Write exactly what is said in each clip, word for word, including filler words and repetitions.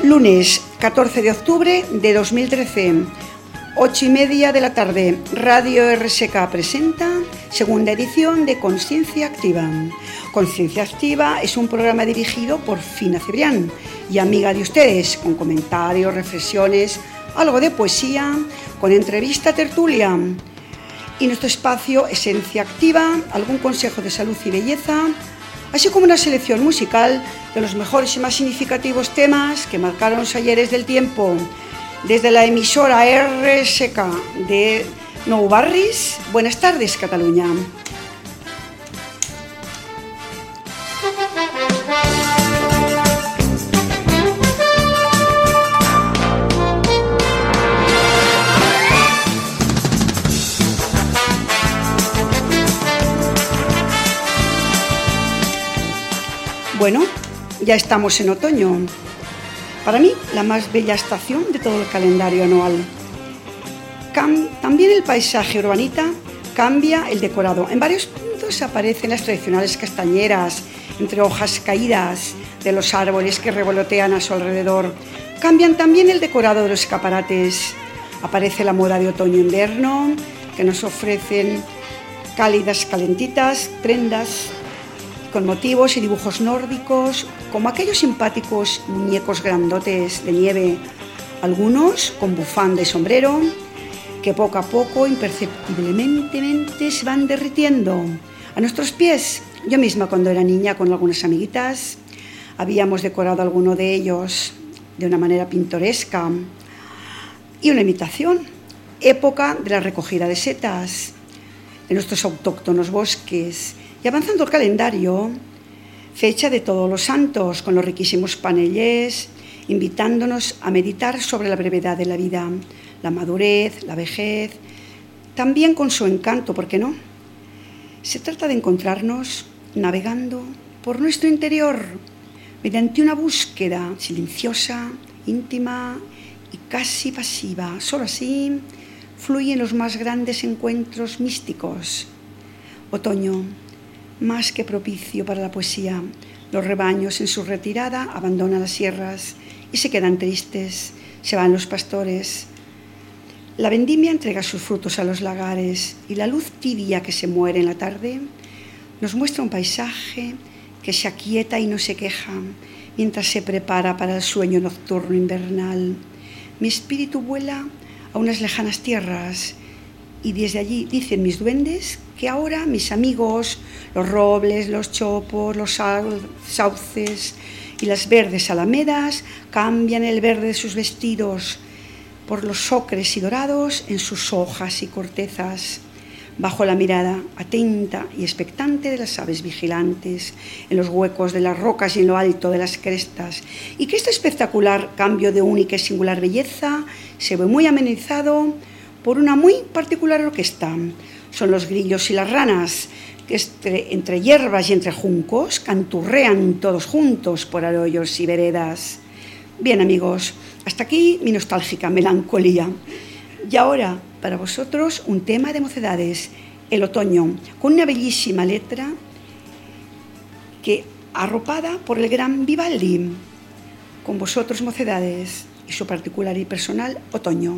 Lunes catorce de octubre de dos mil trece, ocho y media de la tarde, Radio R S K presenta segunda edición de Conciencia Activa. Conciencia Activa es un programa dirigido por Fina Cebrián y amiga de ustedes, con comentarios, reflexiones, algo de poesía, con entrevista, tertulia. Y nuestro espacio Esencia Activa, algún consejo de salud y belleza, así como una selección musical de los mejores y más significativos temas que marcaron los ayeres del tiempo. Desde la emisora R S K de Nou Barris, buenas tardes, Cataluña. Bueno, ya estamos en otoño. Para mí, la más bella estación de todo el calendario anual. Cam- también el paisaje urbanita cambia el decorado. En varios puntos aparecen las tradicionales castañeras, entre hojas caídas de los árboles que revolotean a su alrededor. Cambian también el decorado de los escaparates. Aparece la moda de otoño-invierno, que nos ofrecen cálidas, calentitas, prendas con motivos y dibujos nórdicos, como aquellos simpáticos muñecos grandotes de nieve, algunos con bufanda y sombrero, que poco a poco, imperceptiblemente, se van derritiendo. A nuestros pies, yo misma cuando era niña con algunas amiguitas, habíamos decorado alguno de ellos de una manera pintoresca y una imitación, época de la recogida de setas, de nuestros autóctonos bosques. Y avanzando el calendario, fecha de Todos los Santos, con los riquísimos panellés, invitándonos a meditar sobre la brevedad de la vida, la madurez, la vejez, también con su encanto, ¿por qué no? Se trata de encontrarnos navegando por nuestro interior, mediante una búsqueda silenciosa, íntima y casi pasiva. Solo así fluyen los más grandes encuentros místicos. Otoño, más que propicio para la poesía. Los rebaños en su retirada abandonan las sierras y se quedan tristes, se van los pastores. La vendimia entrega sus frutos a los lagares y la luz tibia que se muere en la tarde nos muestra un paisaje que se aquieta y no se queja mientras se prepara para el sueño nocturno invernal. Mi espíritu vuela a unas lejanas tierras y desde allí dicen mis duendes que ahora mis amigos, los robles, los chopos, los sauces y las verdes alamedas cambian el verde de sus vestidos por los ocres y dorados en sus hojas y cortezas, bajo la mirada atenta y expectante de las aves vigilantes, en los huecos de las rocas y en lo alto de las crestas, y que este espectacular cambio de única y singular belleza se ve muy amenizado por una muy particular orquesta. Son los grillos y las ranas, que entre, entre hierbas y entre juncos canturrean todos juntos por arroyos y veredas. Bien, amigos, hasta aquí mi nostálgica melancolía. Y ahora, para vosotros, un tema de mocedades, el otoño, con una bellísima letra que arropada por el gran Vivaldi. Con vosotros, mocedades, y su particular y personal otoño.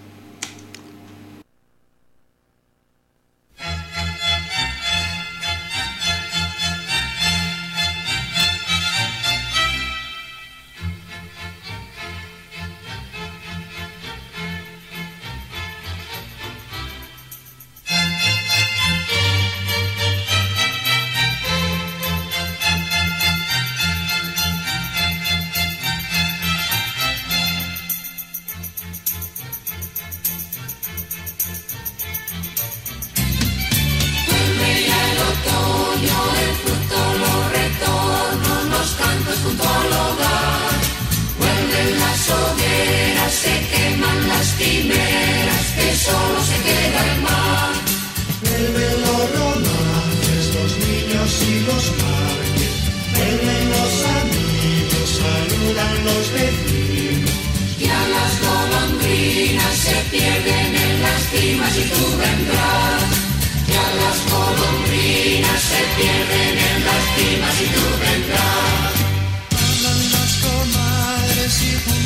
Pierden en las cimas y tú vendrás. Ya las golondrinas se pierden en las cimas y tú vendrás. Hablan las comadres y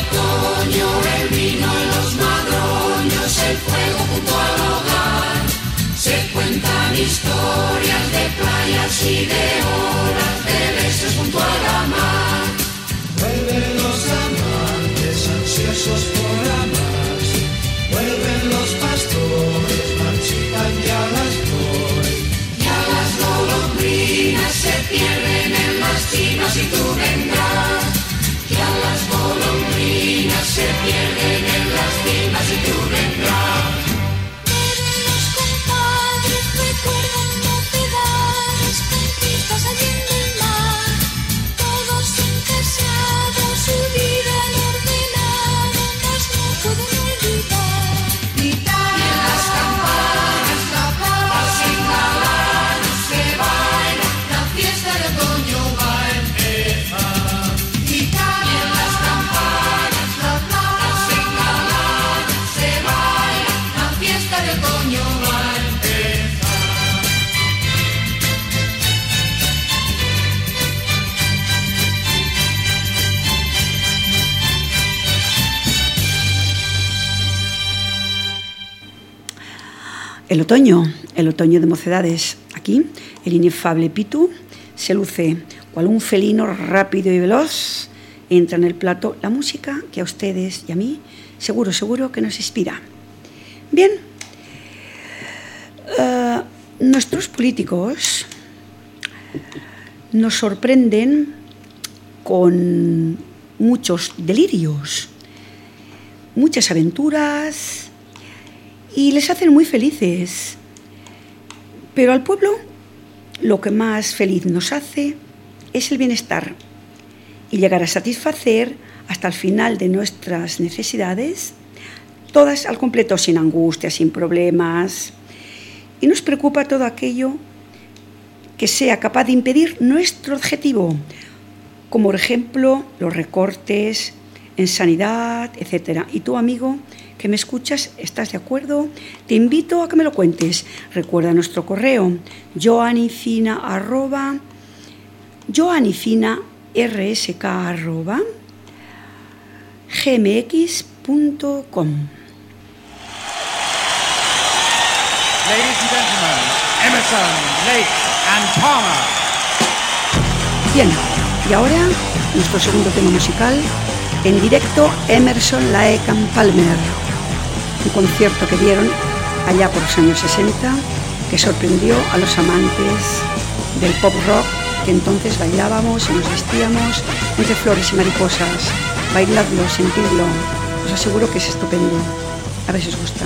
otoño, el vino en los madroños, el fuego junto al hogar. Se cuentan historias de playas y de olas, de besos junto a la mar. Vuelven los amantes ansiosos por amarse, vuelven los pastores, marchitan ya las flores. Ya las golondrinas se pierden en las cimas y tú vendrás. Ya las golondrinas se pierden en las cimas y tú vendrás. Los compadres recuerdan novedades, conquistas allí en el mar. Todos encasados, su vida han ordenado, mas no pueden olvidar. Y las campanas, la paz sin galanas, se baila, la fiesta de otoño va a empezar. Y las campanas, la paz sin galanas, se baila, la fiesta de otoño va a empezar. El otoño, el otoño de Mocedades. Aquí, el inefable Pitu se luce cual un felino rápido y veloz. Entra en el plato la música que a ustedes y a mí seguro, seguro que nos inspira. Bien, uh, nuestros políticos nos sorprenden con muchos delirios, muchas aventuras y les hacen muy felices. Pero al pueblo lo que más feliz nos hace es el bienestar y llegar a satisfacer hasta el final de nuestras necesidades, todas al completo, sin angustia, sin problemas. Y nos preocupa todo aquello que sea capaz de impedir nuestro objetivo, como por ejemplo los recortes en sanidad, etcétera. Y tú, amigo, que me escuchas, ¿estás de acuerdo? Te invito a que me lo cuentes. Recuerda nuestro correo, joanicina arroba, joanicina rsk arroba, gmx punto com. Ladies and gentlemen, Emerson, Lake and Palmer. Bien, y ahora nuestro segundo tema musical, en directo, Emerson, Lake and Palmer, un concierto que dieron allá por los años sesenta, que sorprendió a los amantes del pop rock, que entonces bailábamos y nos vestíamos entre flores y mariposas. Bailadlo, sentidlo, os aseguro que es estupendo. A ver si os gusta.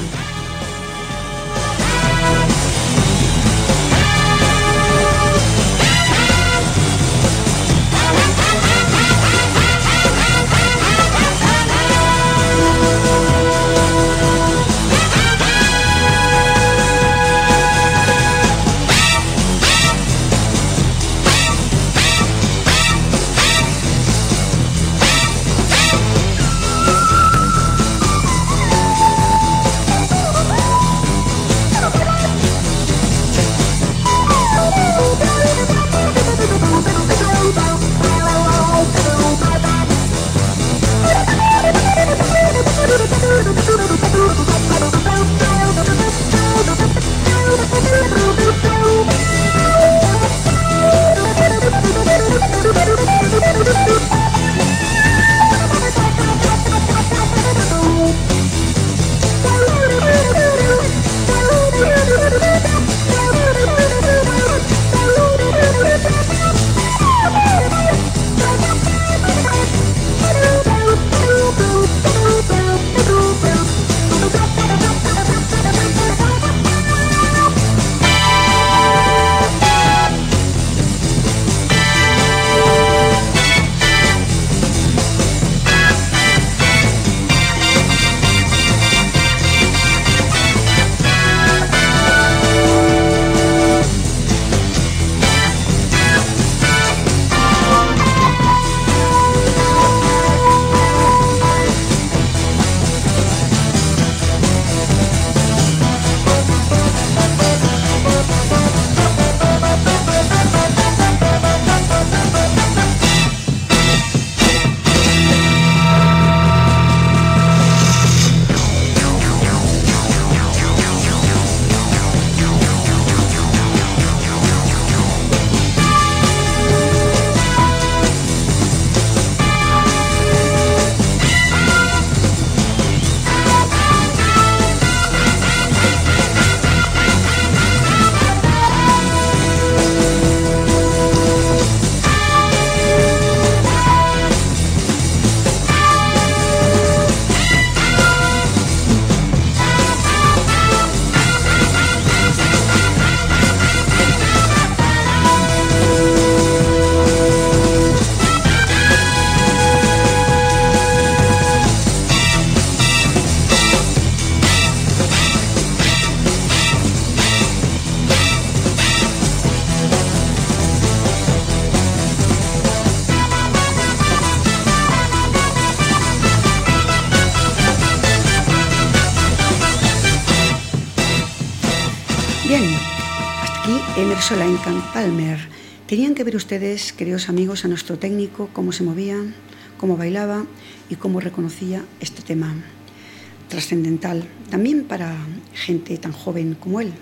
Emerson Lake and Palmer. Tenían que ver ustedes, queridos amigos, a nuestro técnico, cómo se movía, cómo bailaba y cómo reconocía este tema trascendental, también para gente tan joven como él.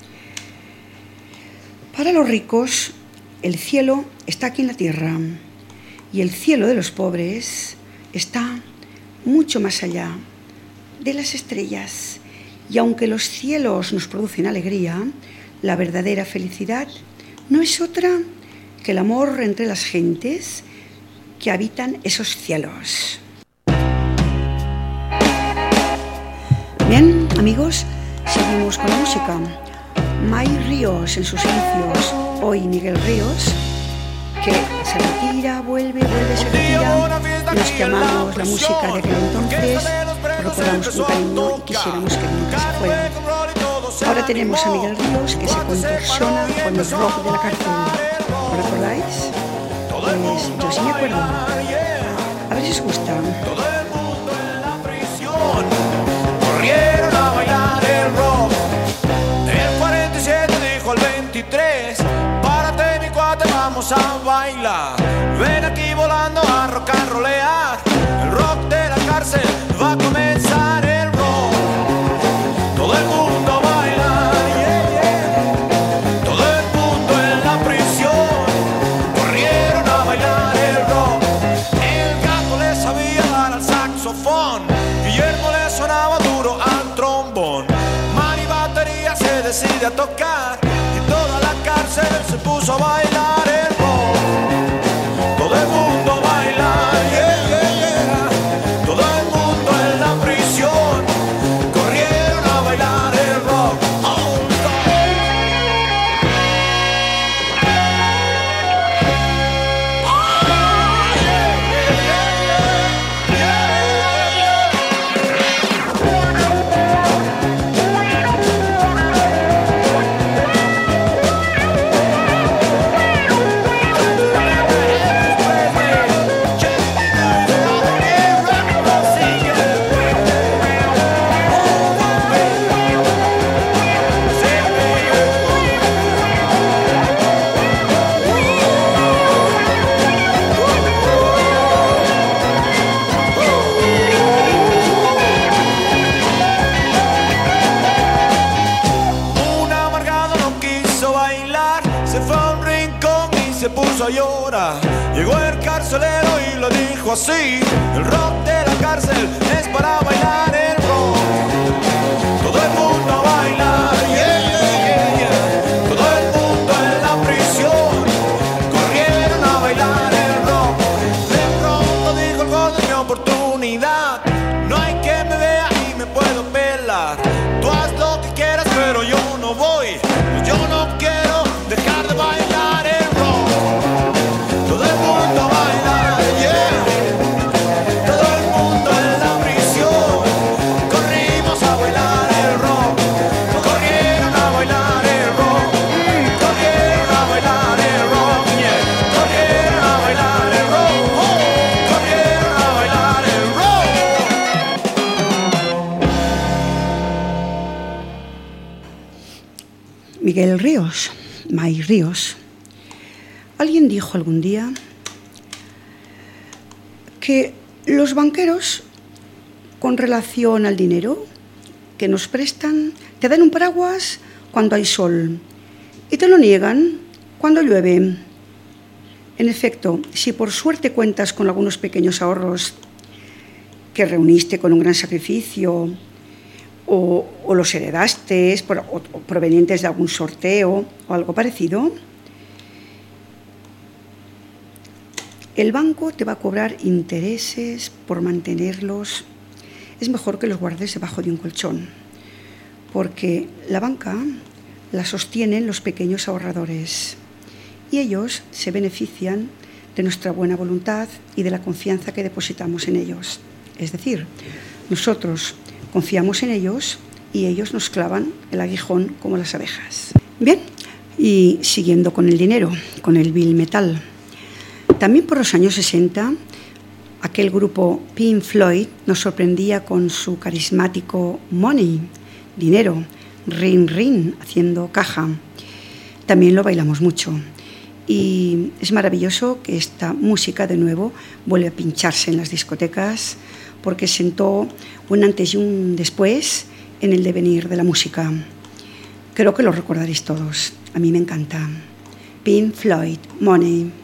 Para los ricos, el cielo está aquí en la tierra y el cielo de los pobres está mucho más allá de las estrellas. Y aunque los cielos nos producen alegría, la verdadera felicidad no es otra que el amor entre las gentes que habitan esos cielos. Bien, amigos, seguimos con la música. May Ríos en sus inicios, hoy Miguel Ríos, que se retira, vuelve, vuelve, se retira. Los que amamos la música de aquel entonces, lo recordamos con cariño y quisiéramos que nunca se fuera. Ahora tenemos a Miguel Ríos, que se contorsiona con el rock de la cárcel. ¿Lo recordáis? Pues yo sí me acuerdo. A ver si os gusta. Corrieron a bailar el rock. El cuarenta y siete dijo al veintitrés: párate mi cuate, vamos a bailar. Ven aquí volando a rock and rollear. El rock de la cárcel va a comenzar el rock. Todo el mundo a bailar, yeah, yeah. Todo el mundo en la prisión. Corrieron a bailar el rock. El gato le sabía dar al saxofón. Guillermo le sonaba duro al trombón. Mani batería se decide a tocar y toda la cárcel se puso a bailar el rock. Todo el mundo a bailar, yeah, yeah, yeah. Todo el mundo en la prisión. Corrieron a bailar el rock. Oh, a llorar. Llegó el carcelero y lo dijo así: el rock de la cárcel es para bailar el rock. Todo el mundo a bailar, yeah, yeah, yeah, yeah. Todo el mundo en la prisión. Corrieron a bailar el rock. De pronto dijo el gol de mi oportunidad: no hay quien me vea y me puedo pelar. Tú haz lo que quieras pero yo no voy. Yo no quiero dejar de bailar el rock. Todo el mundo a bailar, yeah. Todo el mundo en la prisión. Corrimos a bailar el rock. Corrieron a bailar el rock. Corrieron a bailar el rock, yeah. Corrieron a bailar el rock. Oh. Corrieron a bailar el rock. Miguel Ríos, May Ríos. Alguien dijo algún día que los banqueros, con relación al dinero que nos prestan, te dan un paraguas cuando hay sol y te lo niegan cuando llueve. En efecto, si por suerte cuentas con algunos pequeños ahorros que reuniste con un gran sacrificio o, o los heredaste por, o, o provenientes de algún sorteo o algo parecido, el banco te va a cobrar intereses por mantenerlos. Es mejor que los guardes debajo de un colchón, porque la banca la sostienen los pequeños ahorradores y ellos se benefician de nuestra buena voluntad y de la confianza que depositamos en ellos. Es decir, nosotros confiamos en ellos y ellos nos clavan el aguijón como las abejas. Bien, y siguiendo con el dinero, con el bill metal. También por los años sesenta, aquel grupo Pink Floyd nos sorprendía con su carismático Money, dinero, ring ring, haciendo caja. también lo bailamos mucho. Y es maravilloso que esta música de nuevo vuelva a pincharse en las discotecas, porque sentó un antes y un después en el devenir de la música. Creo que lo recordaréis todos. A mí me encanta. Pink Floyd, Money.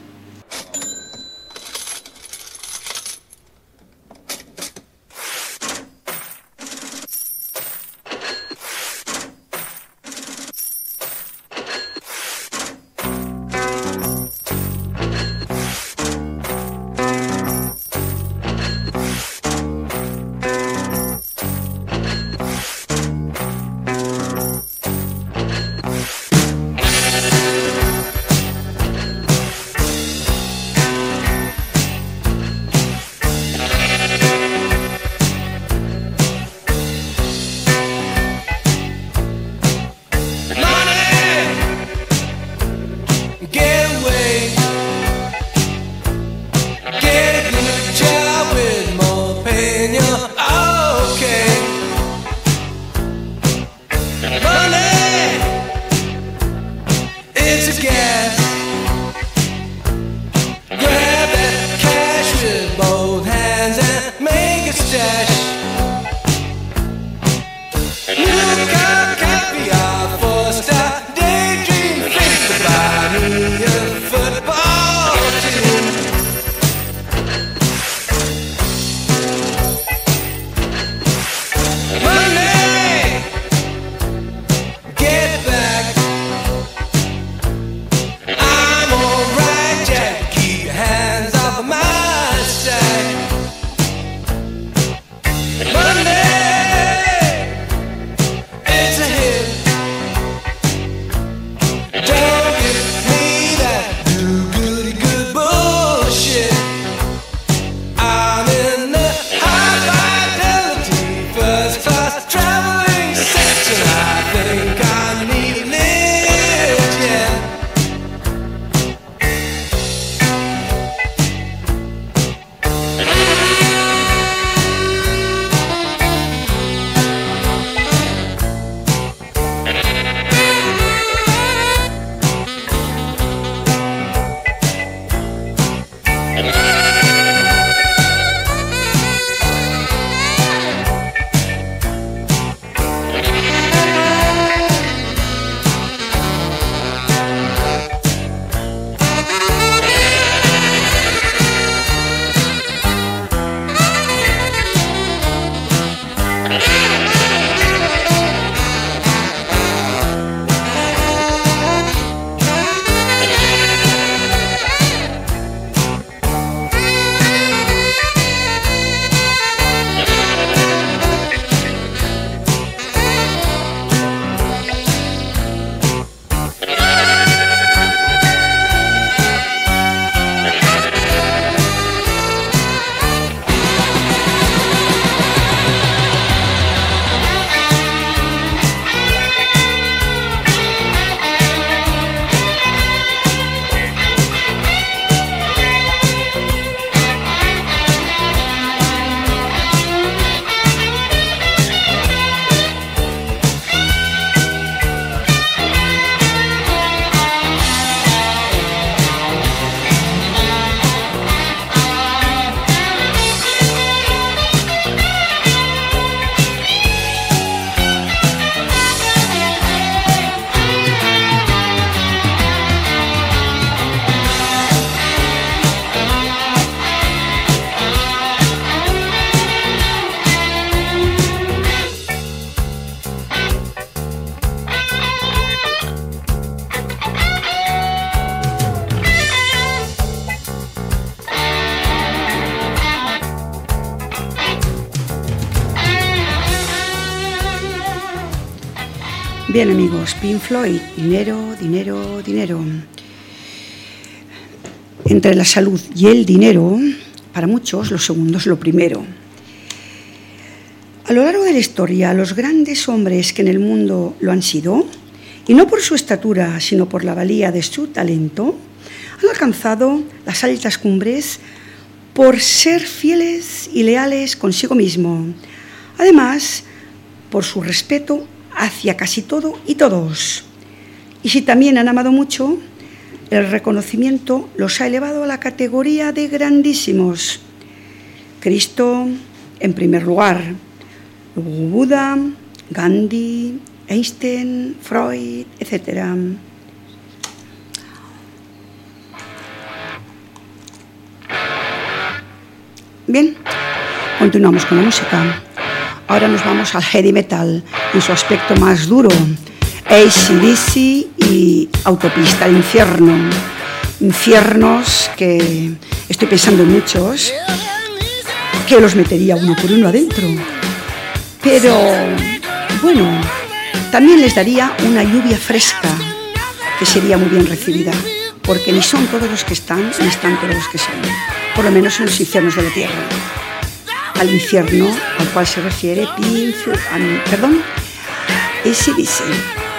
Bien, amigos, Pink Floyd, dinero, dinero, dinero. Entre la salud y el dinero, para muchos, lo segundo es lo primero. A lo largo de la historia, los grandes hombres que en el mundo lo han sido, y no por su estatura, sino por la valía de su talento, han alcanzado las altas cumbres por ser fieles y leales consigo mismo. Además, por su respeto hacia casi todo y todos. Y si también han amado mucho, el reconocimiento los ha elevado a la categoría de grandísimos. Cristo en primer lugar, luego Buda, Gandhi, Einstein, Freud, etcétera. Bien, continuamos con la música. Ahora nos vamos al heavy metal en su aspecto más duro. A C D C y Autopista al Infierno. Infiernos que estoy pensando en muchos, que los metería uno por uno adentro. Pero, bueno, también les daría una lluvia fresca que sería muy bien recibida, porque ni son todos los que están, ni están todos los que son, por lo menos en los infiernos de la tierra. Al infierno al cual se refiere Pink Floyd, perdón, A C D C.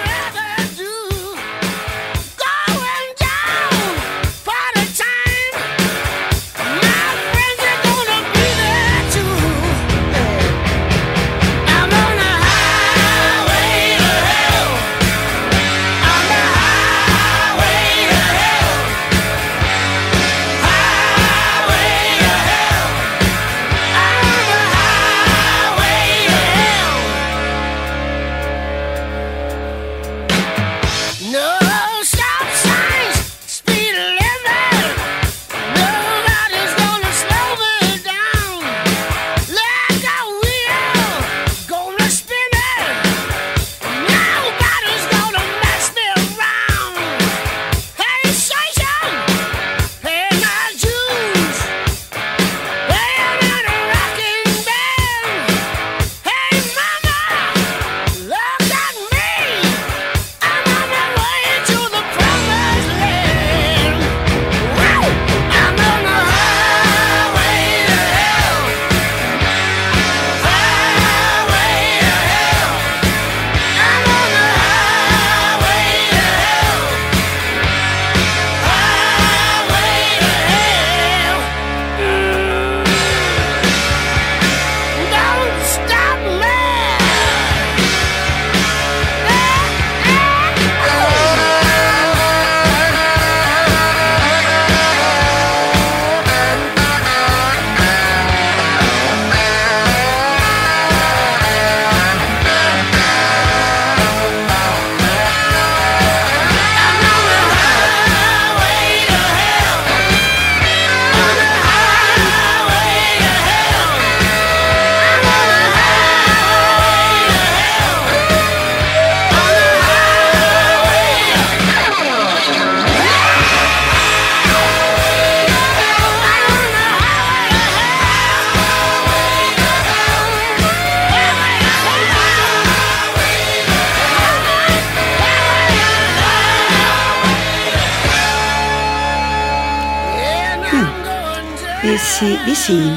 Dizzy, Dizzy,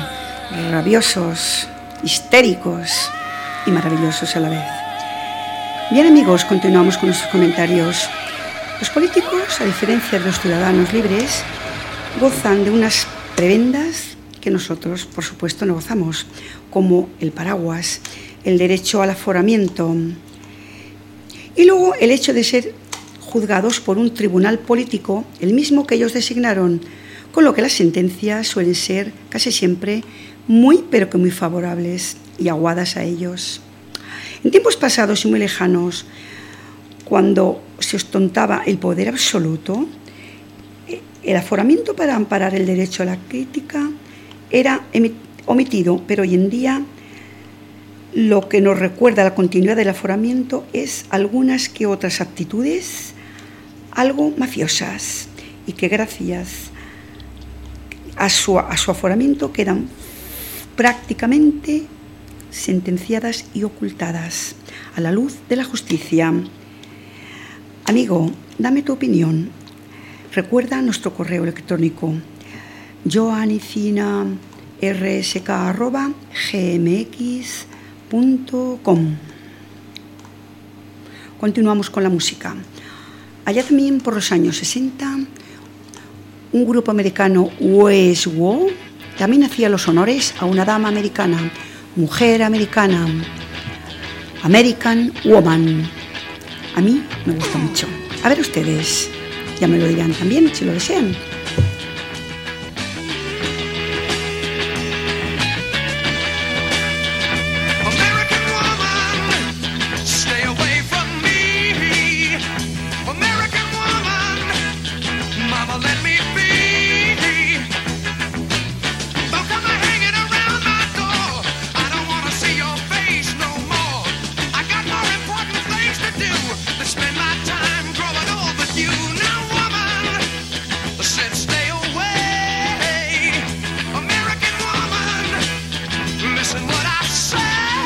rabiosos, histéricos y maravillosos a la vez. Bien, amigos, continuamos con nuestros comentarios. Los políticos, a diferencia de los ciudadanos libres, gozan de unas prebendas que nosotros, por supuesto, no gozamos, como el paraguas, el derecho al aforamiento y luego el hecho de ser juzgados por un tribunal político, el mismo que ellos designaron, con lo que las sentencias suelen ser casi siempre muy, pero que muy favorables y aguadas a ellos. En tiempos pasados y muy lejanos, cuando se ostentaba el poder absoluto, el aforamiento para amparar el derecho a la crítica era omitido, pero hoy en día lo que nos recuerda la continuidad del aforamiento es algunas que otras actitudes algo mafiosas y que gracias a su, a su aforamiento quedan prácticamente sentenciadas y ocultadas a la luz de la justicia. Amigo, dame tu opinión. Recuerda nuestro correo electrónico joanicina r s k arroba g m x punto com. Continuamos con la música. Allá también por los años sesenta, un grupo americano, Westworld, también hacía los honores a una dama americana, mujer americana, American Woman. A mí me gusta mucho. A ver ustedes, ya me lo dirán también si lo desean. Spend my time growing old with you. Now, woman, said stay away. American woman, listen what I say.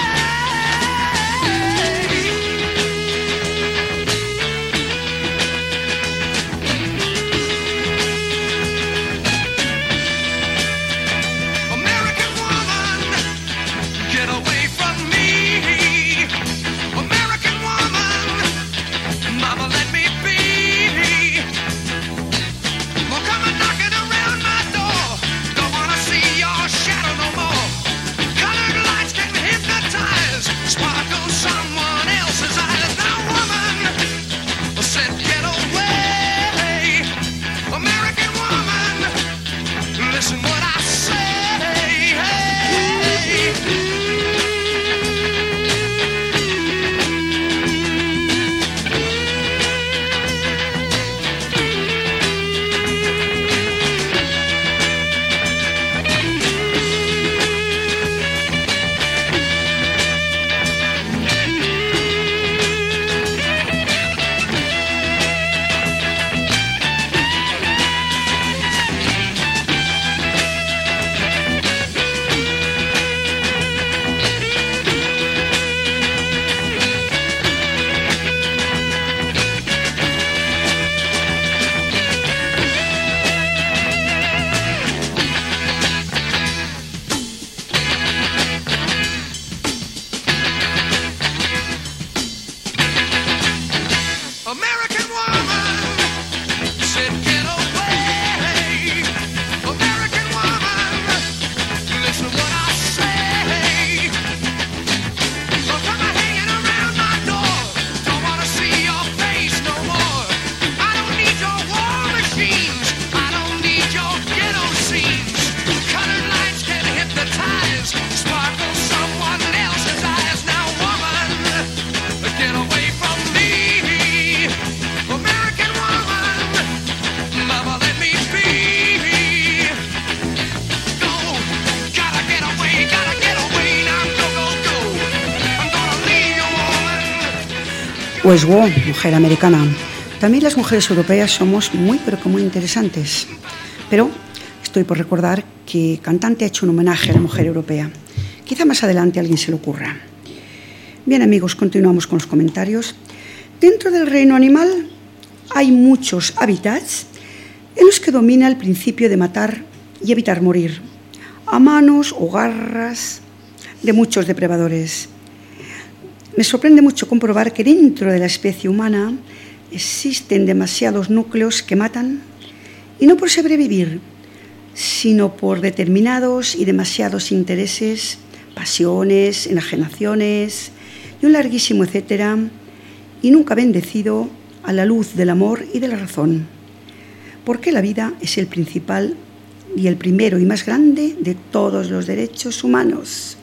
American woman, get away from me. American woman, mama, let me be. Well, come and knocking around my door. Don't wanna see your shadow no more. Colored lights can hypnotize, sparkle someone else's eyes. Now, woman, said get away. American woman, listen what I say. American woman, said get away. American woman, listen what I say. Don't come a hanging around my door. Don't wanna see your face no more. I don't need your war machines. I don't need your ghetto scenes. Colored lights can hypnotize, sparkle someone else's eyes. Now, woman, get away from me. American woman, mama, let me be. Go, gotta get away, gotta get away. Now go, go, go. I'm gonna leave you, woman. Pues wow, mujer americana. También las mujeres europeas somos muy, pero que muy interesantes. Pero estoy por recordar que cantante ha hecho un homenaje a la mujer europea. Quizá más adelante a alguien se le ocurra. Bien, amigos, continuamos con los comentarios. Dentro del reino animal hay muchos hábitats en los que domina el principio de matar y evitar morir, a manos o garras de muchos depredadores. Me sorprende mucho comprobar que dentro de la especie humana existen demasiados núcleos que matan, y no por sobrevivir, sino por determinados y demasiados intereses, pasiones, enajenaciones y un larguísimo etcétera, y nunca bendecido a la luz del amor y de la razón, porque la vida es el principal y el primero y más grande de todos los derechos humanos.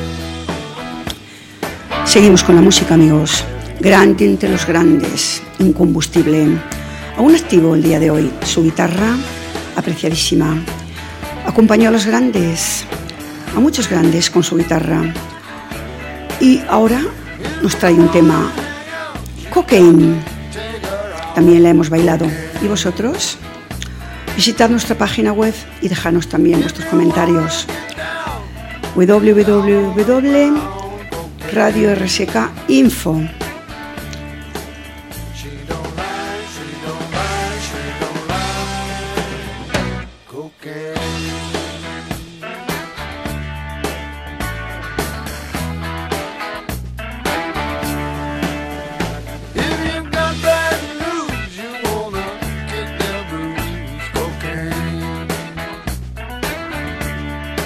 Seguimos con la música, amigos. Grande entre los grandes, incombustible. Aún activo el día de hoy, su guitarra apreciadísima. Acompañó a los grandes, a muchos grandes con su guitarra. Y ahora nos trae un tema, Cocaine. También la hemos bailado. ¿Y vosotros? Visitad nuestra página web y dejadnos también vuestros comentarios. w w w punto radio r s k punto info.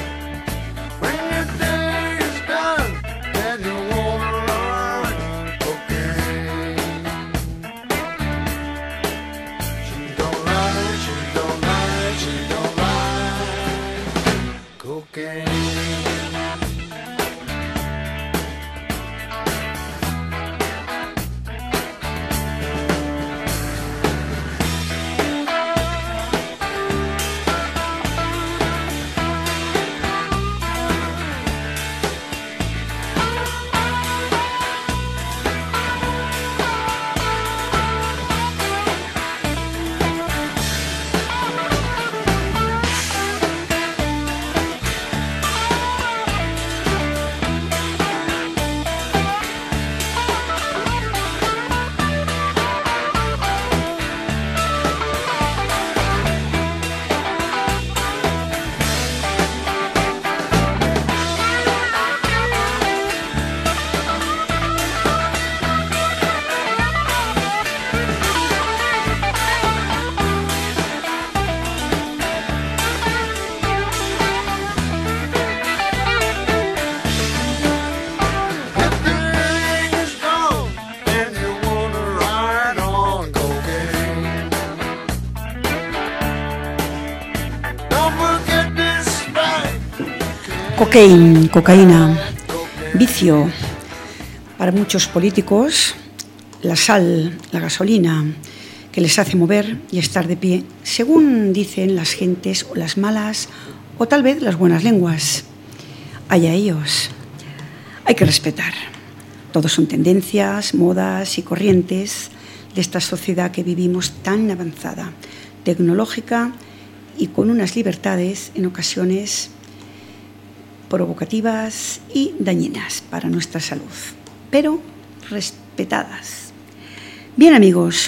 When your day is done and you wanna run, Cocaine, cocaína, vicio. Para muchos políticos, la sal, la gasolina, que les hace mover y estar de pie, según dicen las gentes o las malas, o tal vez las buenas lenguas. Allá ellos. Hay que respetar. Todos son tendencias, modas y corrientes de esta sociedad que vivimos tan avanzada, tecnológica y con unas libertades en ocasiones provocativas y dañinas para nuestra salud, pero respetadas. Bien, amigos,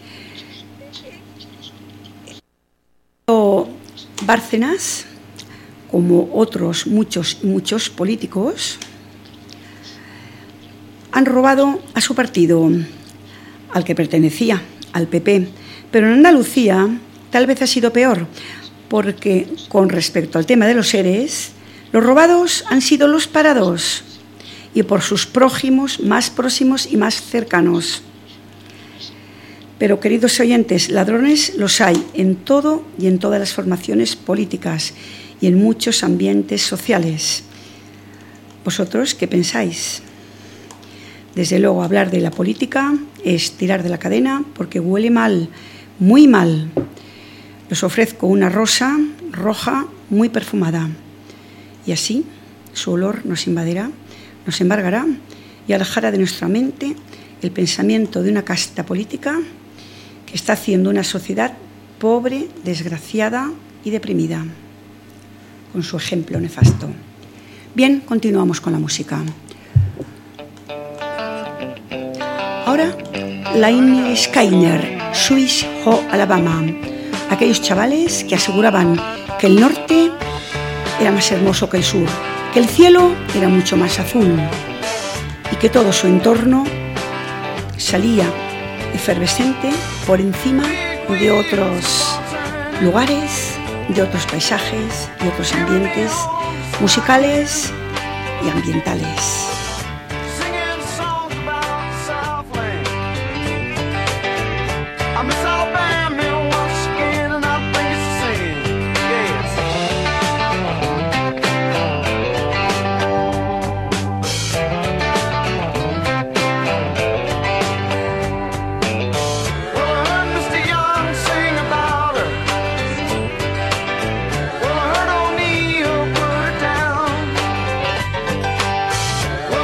Bárcenas, como otros muchos y muchos políticos, han robado a su partido, al que pertenecía, al P P, pero en Andalucía tal vez ha sido peor, porque con respecto al tema de los seres, los robados han sido los parados y por sus prójimos más próximos y más cercanos. Pero, queridos oyentes, ladrones los hay en todo y en todas las formaciones políticas y en muchos ambientes sociales. ¿Vosotros qué pensáis? Desde luego, hablar de la política es tirar de la cadena porque huele mal, muy mal. Os ofrezco una rosa roja muy perfumada y así su olor nos invadirá, nos embargará y alejará de nuestra mente el pensamiento de una casta política que está haciendo una sociedad pobre, desgraciada y deprimida, con su ejemplo nefasto. Bien, continuamos con la música. Ahora, Lynyrd Skynyrd, Sweet Home Alabama. Aquellos chavales que aseguraban que el norte era más hermoso que el sur, que el cielo era mucho más azul y que todo su entorno salía efervescente por encima de otros lugares, de otros paisajes y otros ambientes musicales y ambientales. Well,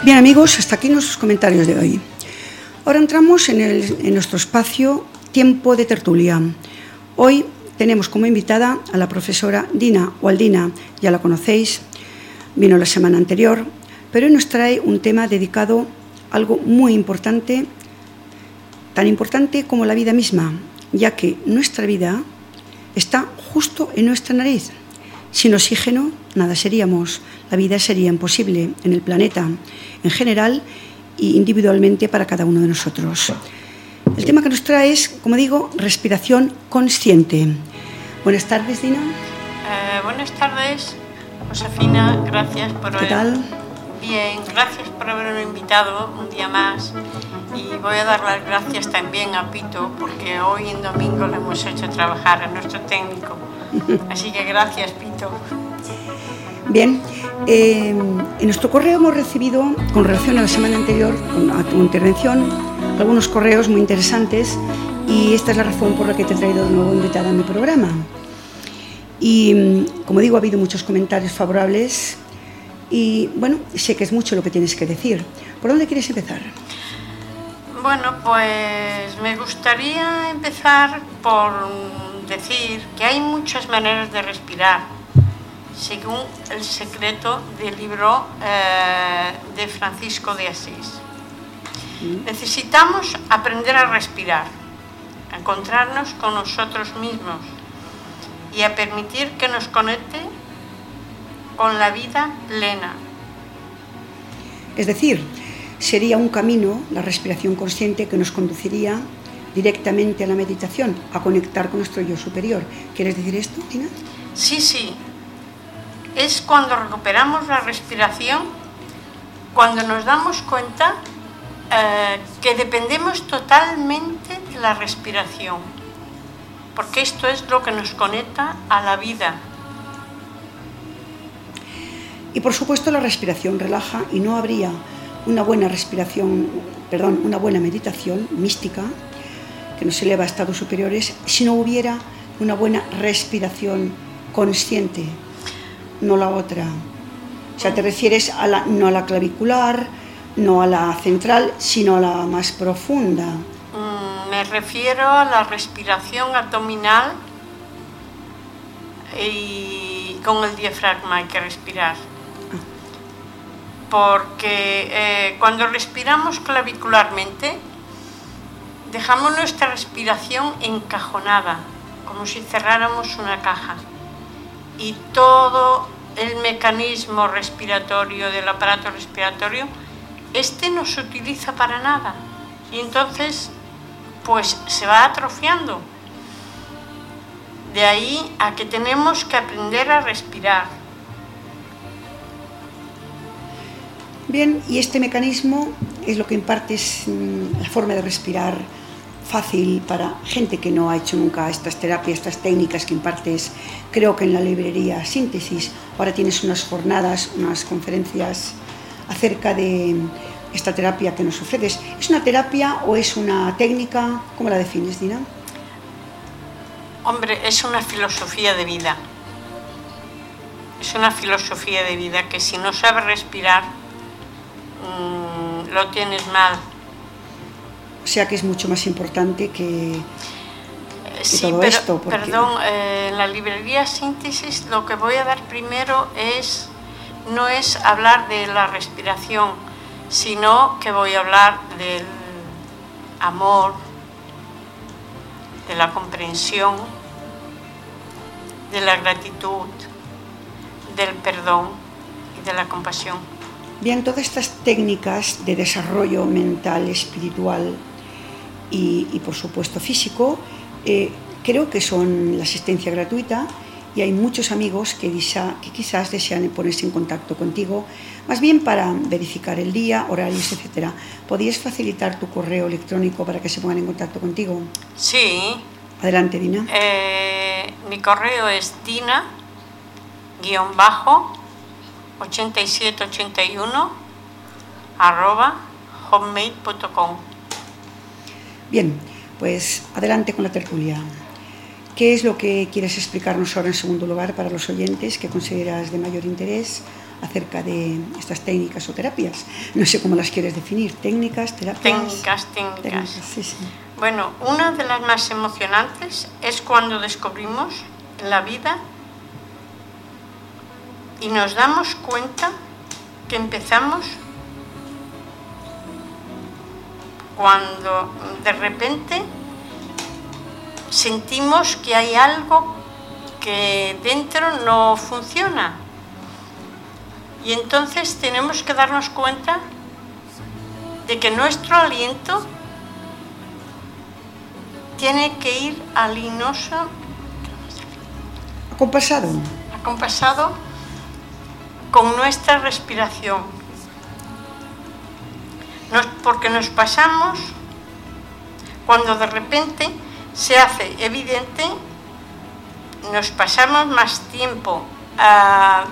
Bien, amigos, hasta aquí nuestros comentarios de hoy. Ahora entramos en, el, en nuestro espacio Tiempo de Tertulia. Hoy tenemos como invitada a la profesora Dina Waldina, ya la conocéis, vino la semana anterior, pero hoy nos trae un tema dedicado a algo muy importante, tan importante como la vida misma, ya que nuestra vida está justo en nuestra nariz. Sin oxígeno, nada seríamos. La vida sería imposible en el planeta en general e individualmente para cada uno de nosotros. El tema que nos trae es, como digo, respiración consciente. Buenas tardes, Dina. Eh, buenas tardes, Josefina. Gracias por ¿Qué tal? Bien, gracias por haberme invitado un día más. Y voy a dar las gracias también a Pito, porque hoy en domingo le hemos hecho trabajar a nuestro técnico. Así que gracias, Pito. Bien, eh, en nuestro correo hemos recibido, con relación a la semana anterior, a tu intervención, algunos correos muy interesantes, y esta es la razón por la que te he traído de nuevo invitada a mi programa. Y, como digo, ha habido muchos comentarios favorables y, bueno, sé que es mucho lo que tienes que decir. ¿Por dónde quieres empezar? Bueno, pues me gustaría empezar por decir que hay muchas maneras de respirar, según el secreto del libro eh, de Francisco de Asís. Mm. Necesitamos aprender a respirar, a encontrarnos con nosotros mismos y a permitir que nos conecte con la vida plena. Es decir, sería un camino, la respiración consciente, que nos conduciría directamente a la meditación, a conectar con nuestro yo superior. ¿Quieres decir esto, Tina? Sí, sí. Es cuando recuperamos la respiración, cuando nos damos cuenta eh, que dependemos totalmente de la respiración, porque esto es lo que nos conecta a la vida. Y por supuesto la respiración relaja, y no habría una buena respiración, perdón, una buena meditación mística que nos eleva a estados superiores si no hubiera una buena respiración consciente, no la otra. O sea, te refieres a la, no a la clavicular, no a la central, sino a la más profunda. Mm, me refiero a la respiración abdominal, y con el diafragma hay que respirar. Porque eh, cuando respiramos clavicularmente, dejamos nuestra respiración encajonada, como si cerráramos una caja. Y todo el mecanismo respiratorio del aparato respiratorio, este no se utiliza para nada. Y entonces, pues se va atrofiando. De ahí a que tenemos que aprender a respirar. Bien, y este mecanismo es lo que imparte es, mm, la forma de respirar fácil para gente que no ha hecho nunca estas terapias, estas técnicas que impartes, creo que en la librería Síntesis. Ahora tienes unas jornadas, unas conferencias acerca de esta terapia que nos ofreces. ¿Es una terapia o es una técnica? ¿Cómo la defines, Dina? Hombre, es una filosofía de vida. Es una filosofía de vida que si no sabes respirar, mmm, lo tienes mal. O sea que es mucho más importante que, que sí, todo pero, esto. Porque... Perdón, eh, en la librería Síntesis lo que voy a dar primero es, no es hablar de la respiración, sino que voy a hablar del amor, de la comprensión, de la gratitud, del perdón y de la compasión. Bien, todas estas técnicas de desarrollo mental, espiritual y, y por supuesto físico, eh, creo que son la asistencia gratuita, y hay muchos amigos que, disa, que quizás desean ponerse en contacto contigo, más bien para verificar el día, horarios, etcétera. ¿Podrías facilitar tu correo electrónico para que se pongan en contacto contigo? Sí. Adelante, Dina. Eh, mi correo es dina guión bajo ochenta y siete ochenta y uno arroba hotmail punto com. Bien, pues adelante con la tertulia. ¿Qué es lo que quieres explicarnos ahora en segundo lugar para los oyentes que consideras de mayor interés acerca de estas técnicas o terapias? No sé cómo las quieres definir, técnicas, terapias. Técnicas, técnicas. técnicas sí, sí. Bueno, una de las más emocionantes es cuando descubrimos la vida y nos damos cuenta que empezamos cuando de repente sentimos que hay algo que dentro no funciona. Y entonces tenemos que darnos cuenta de que nuestro aliento tiene que ir alinoso, Acompasado. acompasado con nuestra respiración. Nos, porque nos pasamos, cuando de repente se hace evidente, nos pasamos más tiempo uh,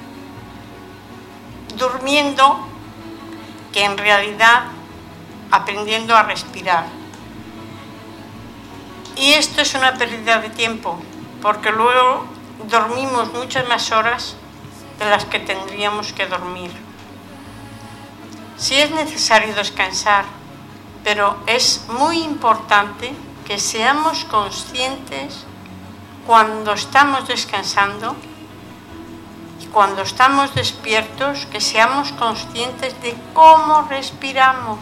durmiendo que en realidad aprendiendo a respirar. Y esto es una pérdida de tiempo, porque luego dormimos muchas más horas de las que tendríamos que dormir. Sí es necesario descansar, pero es muy importante que seamos conscientes cuando estamos descansando y cuando estamos despiertos, que seamos conscientes de cómo respiramos.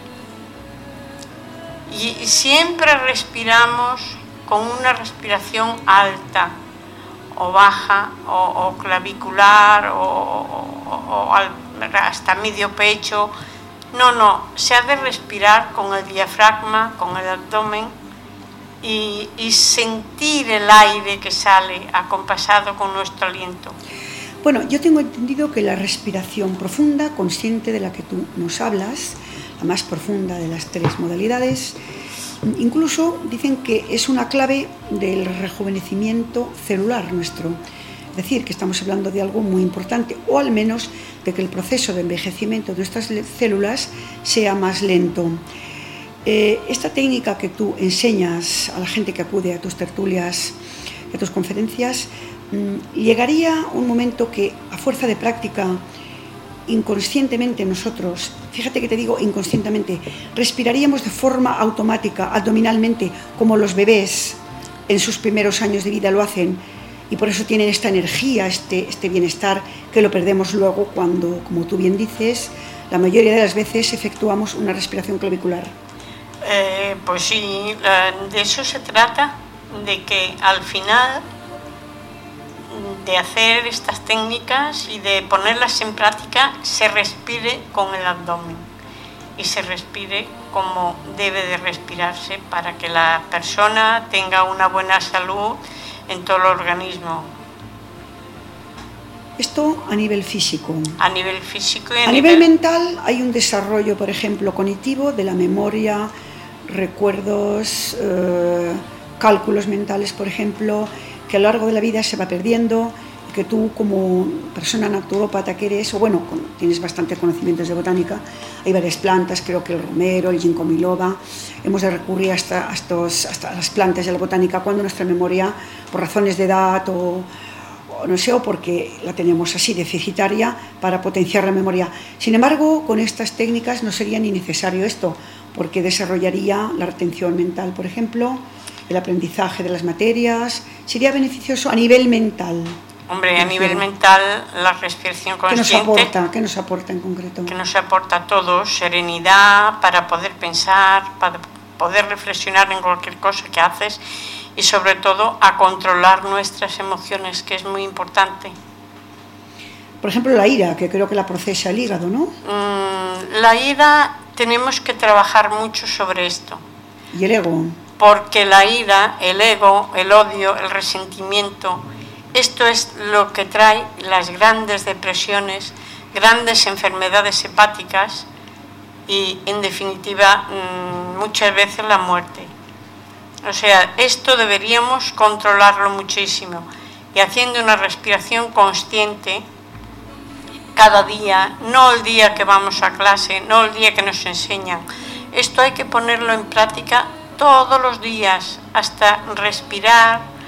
Y siempre respiramos con una respiración alta o baja o, o clavicular o, o, o al, hasta medio pecho. No, no, se ha de respirar con el diafragma, con el abdomen y, y sentir el aire que sale acompasado con nuestro aliento. Bueno, yo tengo entendido que la respiración profunda, consciente de la que tú nos hablas, la más profunda de las tres modalidades, incluso dicen que es una clave del rejuvenecimiento celular nuestro. Es decir, que estamos hablando de algo muy importante, o al menos de que el proceso de envejecimiento de nuestras células sea más lento. Eh, esta técnica que tú enseñas a la gente que acude a tus tertulias, a tus conferencias, mmm, llegaría un momento que, a fuerza de práctica, inconscientemente nosotros, fíjate que te digo inconscientemente, respiraríamos de forma automática, abdominalmente, como los bebés en sus primeros años de vida lo hacen, y por eso tienen esta energía, este, este bienestar, que lo perdemos luego cuando, como tú bien dices, la mayoría de las veces efectuamos una respiración clavicular. Eh, pues sí, de eso se trata, de que al final de hacer estas técnicas y de ponerlas en práctica se respire con el abdomen y se respire como debe de respirarse para que la persona tenga una buena salud en todo el organismo. Esto a nivel físico. A nivel físico y a, a nivel... nivel mental hay un desarrollo, por ejemplo, cognitivo de la memoria, recuerdos, eh, cálculos mentales, por ejemplo, que a lo largo de la vida se va perdiendo, y que tú como persona naturópata que eres, o bueno, tienes bastante conocimientos de botánica, hay varias plantas, creo que el romero, el ginkgo biloba, hemos de recurrir hasta, hasta, hasta las plantas de la botánica cuando nuestra memoria, por razones de edad o, o no sé, o porque la tenemos así deficitaria, para potenciar la memoria. Sin embargo, con estas técnicas no sería ni necesario esto, porque desarrollaría la retención mental, por ejemplo, el aprendizaje de las materias, sería beneficioso a nivel mental. Hombre, a nivel mental, la respiración consciente... ¿Qué nos aporta? ¿Qué nos aporta en concreto? Que nos aporta a todos serenidad para poder pensar, para poder reflexionar en cualquier cosa que haces y sobre todo a controlar nuestras emociones, que es muy importante. Por ejemplo, la ira, que creo que la procesa el hígado, ¿no? Mm, la ira, tenemos que trabajar mucho sobre esto. ¿Y el ego? Porque la ira, el ego, el odio, el resentimiento, esto es lo que trae las grandes depresiones, grandes enfermedades hepáticas y, en definitiva, muchas veces la muerte. O sea, esto deberíamos controlarlo muchísimo y haciendo una respiración consciente cada día, no el día que vamos a clase, no el día que nos enseñan. Esto hay que ponerlo en práctica todos los días, hasta respirar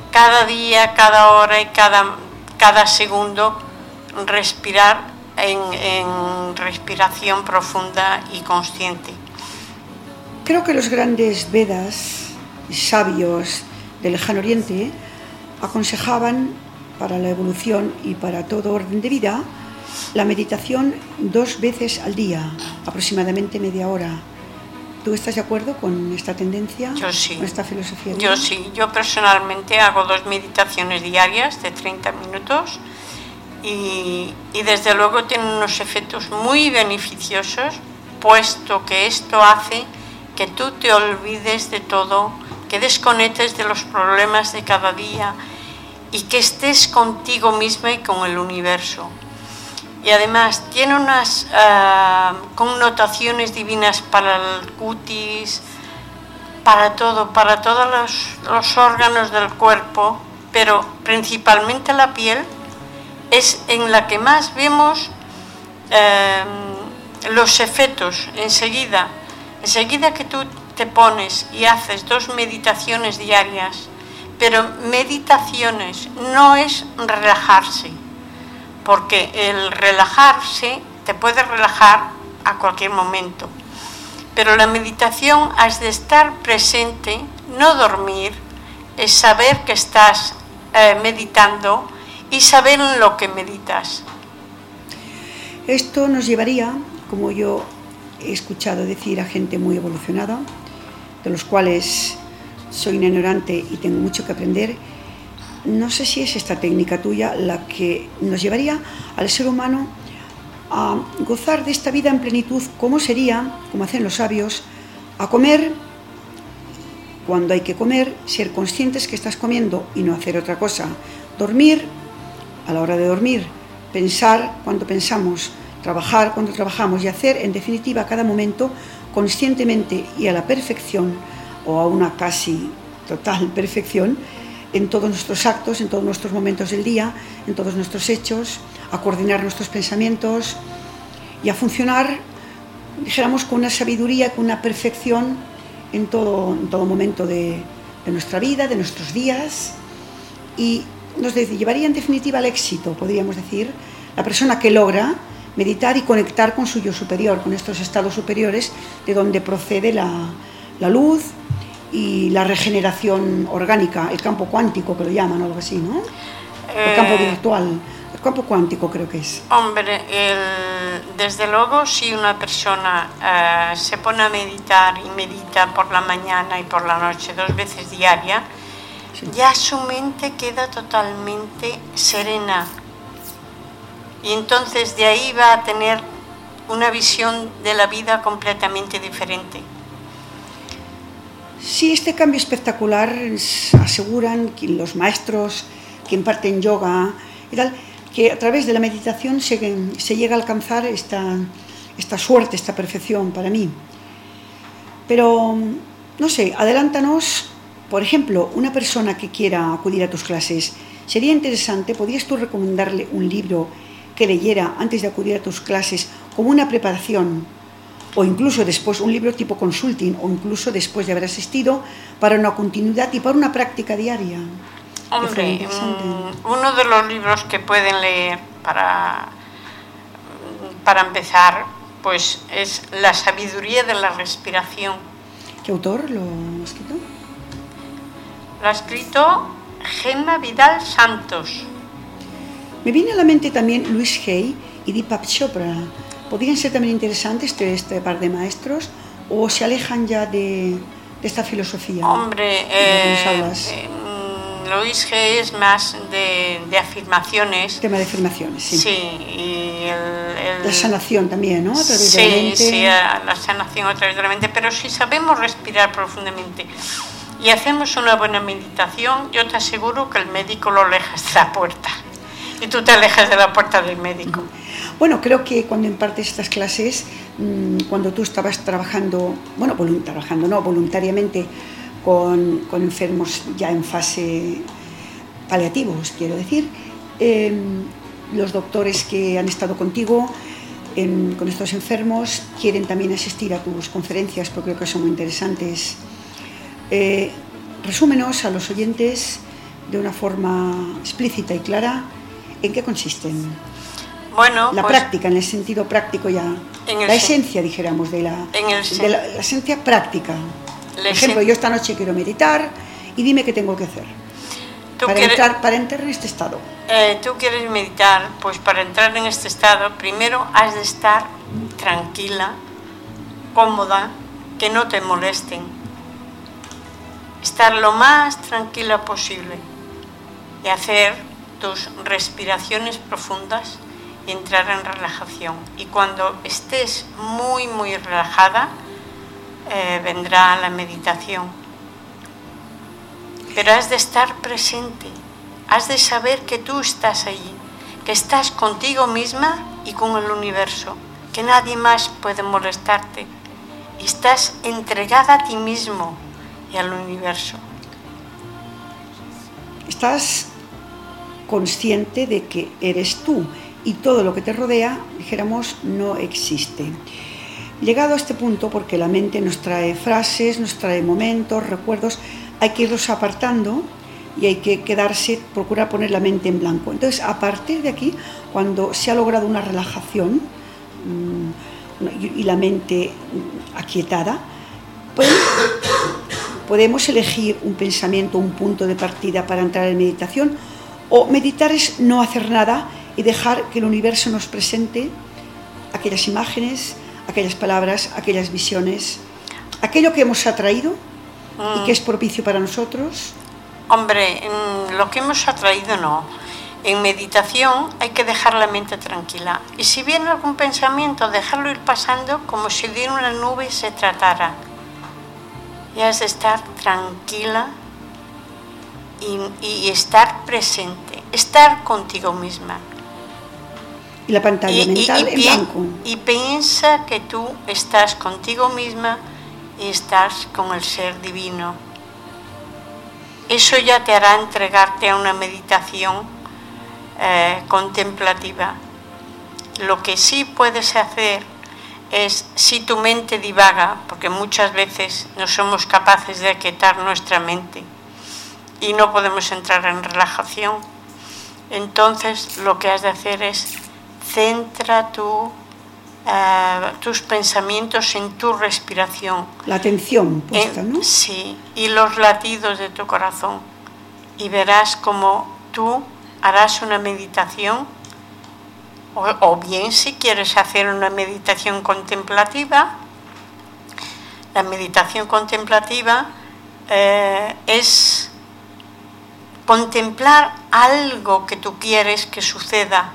cada día, cada hora y cada, cada segundo respirar en, en respiración profunda y consciente. Creo que los grandes Vedas, sabios del Lejano Oriente, aconsejaban para la evolución y para todo orden de vida la meditación dos veces al día, aproximadamente media hora. ¿Tú estás de acuerdo con esta tendencia? Yo sí. ¿Con esta filosofía? Yo sí. Yo personalmente hago dos meditaciones diarias de treinta minutos y, y desde luego tienen unos efectos muy beneficiosos, puesto que esto hace que tú te olvides de todo, que desconectes de los problemas de cada día y que estés contigo misma y con el universo. Y además tiene unas uh, connotaciones divinas para el cutis, para todo, para todos los, los órganos del cuerpo, pero principalmente la piel es en la que más vemos uh, los efectos enseguida. Enseguida que tú te pones y haces dos meditaciones diarias, pero meditaciones no es relajarse, porque el relajarse te puede relajar a cualquier momento, pero la meditación has de estar presente, no dormir, es saber que estás eh, meditando y saber en lo que meditas. Esto nos llevaría, como yo he escuchado decir a gente muy evolucionada, de los cuales soy una ignorante y tengo mucho que aprender. No sé si es esta técnica tuya la que nos llevaría al ser humano a gozar de esta vida en plenitud, como sería, como hacen los sabios, a comer cuando hay que comer, ser conscientes que estás comiendo y no hacer otra cosa, dormir a la hora de dormir, pensar cuando pensamos, trabajar cuando trabajamos y hacer, en definitiva, cada momento conscientemente y a la perfección, o a una casi total perfección, en todos nuestros actos, en todos nuestros momentos del día, en todos nuestros hechos, a coordinar nuestros pensamientos y a funcionar, dijéramos, con una sabiduría, con una perfección en todo, en todo momento de, de nuestra vida, de nuestros días, y nos llevaría en definitiva al éxito, podríamos decir, la persona que logra meditar y conectar con su yo superior, con estos estados superiores de donde procede la, la luz y la regeneración orgánica, el campo cuántico que lo llaman o algo así, ¿no? El campo virtual, el campo cuántico creo que es. Hombre, el, desde luego si una persona eh, se pone a meditar y medita por la mañana y por la noche dos veces diaria, sí, ya su mente queda totalmente serena. Y entonces de ahí va a tener una visión de la vida completamente diferente. Sí, este cambio espectacular aseguran que los maestros que imparten yoga y tal, que a través de la meditación se, se llega a alcanzar esta, esta suerte, esta perfección para mí. Pero, no sé, adelántanos, por ejemplo, una persona que quiera acudir a tus clases, sería interesante, ¿podrías tú recomendarle un libro que leyera antes de acudir a tus clases como una preparación, o incluso después un libro tipo consulting, o incluso después de haber asistido, para una continuidad y para una práctica diaria? Hombre, uno de los libros que pueden leer para, para empezar, pues es La sabiduría de la respiración. ¿Qué autor lo ha escrito? Lo ha escrito Gemma Vidal Santos. Me viene a la mente también Louise Hay y Deepak Chopra. ¿Podrían ser también interesantes este, este par de maestros o se alejan ya de, de esta filosofía? Hombre, eh, eh, Louise Hay es más de, de afirmaciones. Tema de afirmaciones, sí. Sí, y el, el, la sanación también, ¿no? A través sí, de la mente. Sí, la sanación a través de la mente, pero si sabemos respirar profundamente y hacemos una buena meditación, yo te aseguro que el médico lo alejas de la puerta. Y tú te alejas de la puerta del médico. Bueno, creo que cuando impartes estas clases, cuando tú estabas trabajando, bueno, volunt- trabajando no, voluntariamente con, con enfermos ya en fase paliativos, quiero decir, eh, los doctores que han estado contigo en, con estos enfermos quieren también asistir a tus conferencias porque creo que son muy interesantes. Eh, resúmenos a los oyentes de una forma explícita y clara en qué consisten. Bueno, La pues, práctica, en el sentido práctico ya. En el La sen- esencia, dijéramos, de la, En el de la, sen- la esencia práctica. Por la ejemplo, esen- yo esta noche quiero meditar y dime qué tengo que hacer tú para quieres- entrar, para entrar en este estado. Eh, tú quieres meditar, pues para entrar en este estado, primero has de estar tranquila, cómoda, que no te molesten. Estar lo más tranquila posible y hacer tus respiraciones profundas y entrar en relajación. Y cuando estés muy, muy relajada, eh, vendrá la meditación. Pero has de estar presente. Has de saber que tú estás allí, que estás contigo misma y con el universo, que nadie más puede molestarte. Y estás entregada a ti mismo y al universo. Estás consciente de que eres tú y todo lo que te rodea, dijéramos, no existe. Llegado a este punto, porque la mente nos trae frases, nos trae momentos, recuerdos, hay que irlos apartando y hay que quedarse, procurar poner la mente en blanco. Entonces, a partir de aquí, cuando se ha logrado una relajación mmm, y, y la mente aquietada, pues podemos elegir un pensamiento, un punto de partida para entrar en meditación, o meditar es no hacer nada y dejar que el universo nos presente aquellas imágenes, aquellas palabras, aquellas visiones, aquello que hemos atraído mm. y que es propicio para nosotros. Hombre, lo que hemos atraído no. En meditación hay que dejar la mente tranquila. Y si viene algún pensamiento, dejarlo ir pasando como si de una nube se tratara. Y has de estar tranquila y, y estar presente, estar contigo misma. Y la pantalla y, mental y, y en blanco. Y piensa que tú estás contigo misma y estás con el ser divino. Eso ya te hará entregarte a una meditación eh, contemplativa. Lo que sí puedes hacer es, si tu mente divaga, porque muchas veces no somos capaces de aquietar nuestra mente y no podemos entrar en relajación, entonces lo que has de hacer es centra tu, uh, tus pensamientos en tu respiración. La atención puesta, en, ¿no? Sí, y los latidos de tu corazón. Y verás como tú harás una meditación, o, o bien si quieres hacer una meditación contemplativa. La meditación contemplativa eh, es contemplar algo que tú quieres que suceda,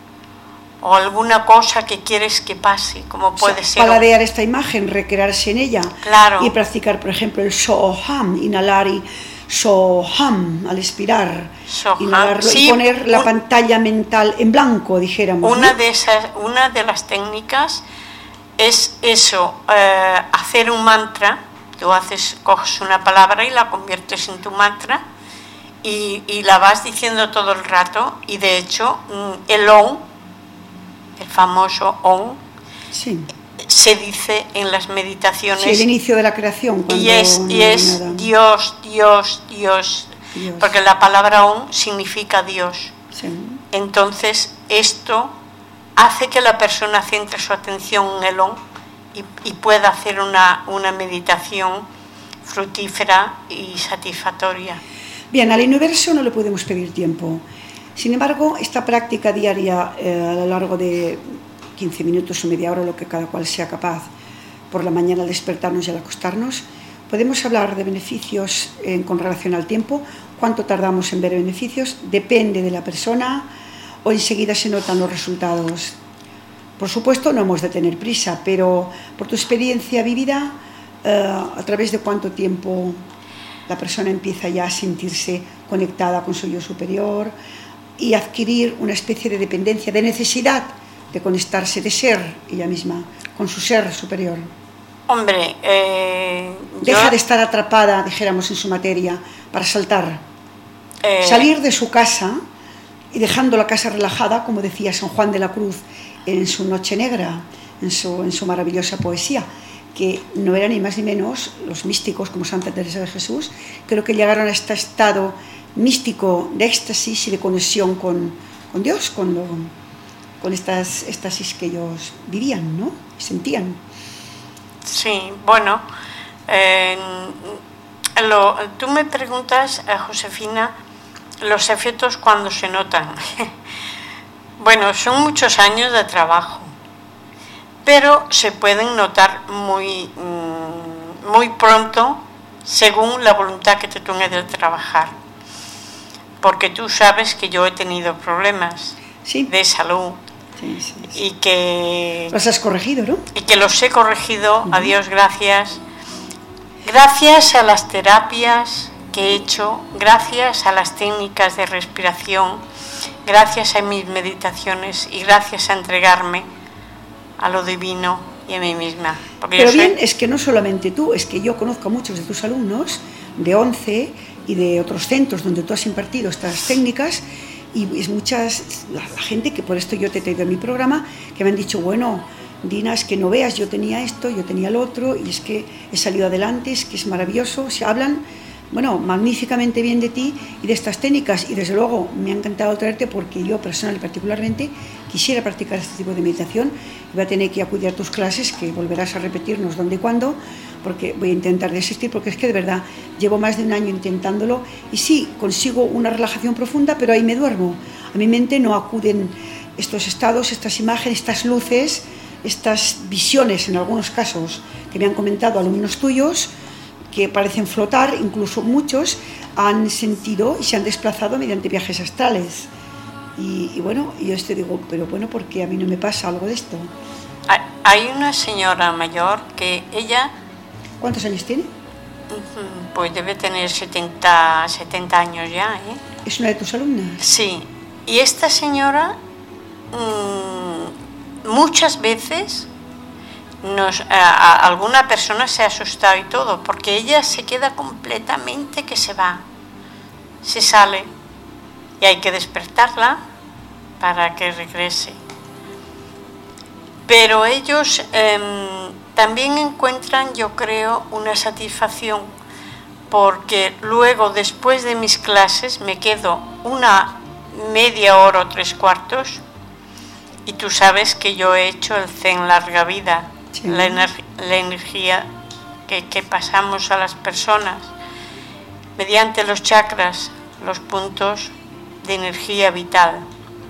o alguna cosa que quieres que pase, como puede o sea, ser... paladear esta imagen, recrearse en ella. Claro. Y practicar, por ejemplo, el Soham, inhalar y Soham al expirar. Soham, inhalarlo sí, y poner la un, pantalla mental en blanco, dijéramos. Una, ¿no? de, esas, una de las técnicas es eso, eh, hacer un mantra. Tú haces, coges una palabra y la conviertes en tu mantra y, y la vas diciendo todo el rato, y de hecho el Om, el famoso Om, sí. se dice en las meditaciones. Sí, el inicio de la creación. Cuando y es, no y es Dios, Dios, Dios, Dios, porque la palabra Om significa Dios. Sí. Entonces esto hace que la persona centre su atención en el Om y, y pueda hacer una, una meditación fructífera y satisfactoria. Bien, al universo no le podemos pedir tiempo. Sin embargo, esta práctica diaria eh, a lo largo de quince minutos o media hora, lo que cada cual sea capaz, por la mañana al despertarnos y al acostarnos, podemos hablar de beneficios eh, con relación al tiempo. ¿Cuánto tardamos en ver beneficios? Depende de la persona, o enseguida se notan los resultados. Por supuesto, no hemos de tener prisa, pero por tu experiencia vivida, eh, ¿a través de cuánto tiempo la persona empieza ya a sentirse conectada con su yo superior y adquirir una especie de dependencia, de necesidad de conectarse, de ser ella misma con su ser superior? Hombre, eh, deja yo, de estar atrapada, dijéramos, en su materia, para saltar, eh, salir de su casa y dejando la casa relajada, como decía San Juan de la Cruz en su Noche Negra, en su, en su maravillosa poesía, que no eran ni más ni menos los místicos como Santa Teresa de Jesús, creo que llegaron a este estado místico de éxtasis y de conexión con, con Dios, con, lo, con estas éxtasis que ellos vivían, ¿no? Sentían. Sí, bueno, eh, lo, tú me preguntas, a Josefina, los efectos cuando se notan. Bueno, son muchos años de trabajo, pero se pueden notar muy, muy pronto según la voluntad que te tengas de trabajar. Porque tú sabes que yo he tenido problemas sí. de salud sí, sí, sí. y que... Los has corregido, ¿no? Y que los he corregido, uh-huh. a Dios gracias. Gracias a las terapias que he hecho, gracias a las técnicas de respiración, gracias a mis meditaciones y gracias a entregarme a lo divino y a mí misma. Porque Pero yo soy... bien, es que no solamente tú, es que yo conozco a muchos de tus alumnos de once y de otros centros donde tú has impartido estas técnicas y es muchas, la, la gente que por esto yo te he traído en mi programa, que me han dicho, bueno, Dina, es que no veas, yo tenía esto, yo tenía lo otro y es que he salido adelante, es que es maravilloso, se hablan, bueno, magníficamente bien de ti y de estas técnicas y desde luego me ha encantado traerte porque yo personal y particularmente quisiera practicar este tipo de meditación y voy a tener que acudir a tus clases que volverás a repetirnos dónde y cuándo porque voy a intentar desistir porque es que de verdad llevo más de un año intentándolo y sí, consigo una relajación profunda pero ahí me duermo, a mi mente no acuden estos estados, estas imágenes, estas luces, estas visiones en algunos casos que me han comentado alumnos tuyos que parecen flotar, incluso muchos han sentido y se han desplazado mediante viajes astrales. Y, y bueno, yo te digo, pero bueno, ¿por qué a mí no me pasa algo de esto? Hay una señora mayor que ella... ¿Cuántos años tiene? Pues debe tener setenta, setenta años ya, ¿eh? ¿Es una de tus alumnas? Sí, y esta señora mmm, muchas veces... Nos, a, a alguna persona se ha asustado y todo, porque ella se queda completamente que se va, se sale y hay que despertarla para que regrese. Pero ellos eh, también encuentran, yo creo, una satisfacción porque luego, después de mis clases, me quedo una media hora o tres cuartos y tú sabes que yo he hecho el Zen Larga Vida. Sí. La, ener- la energía que, que pasamos a las personas mediante los chakras, los puntos de energía vital.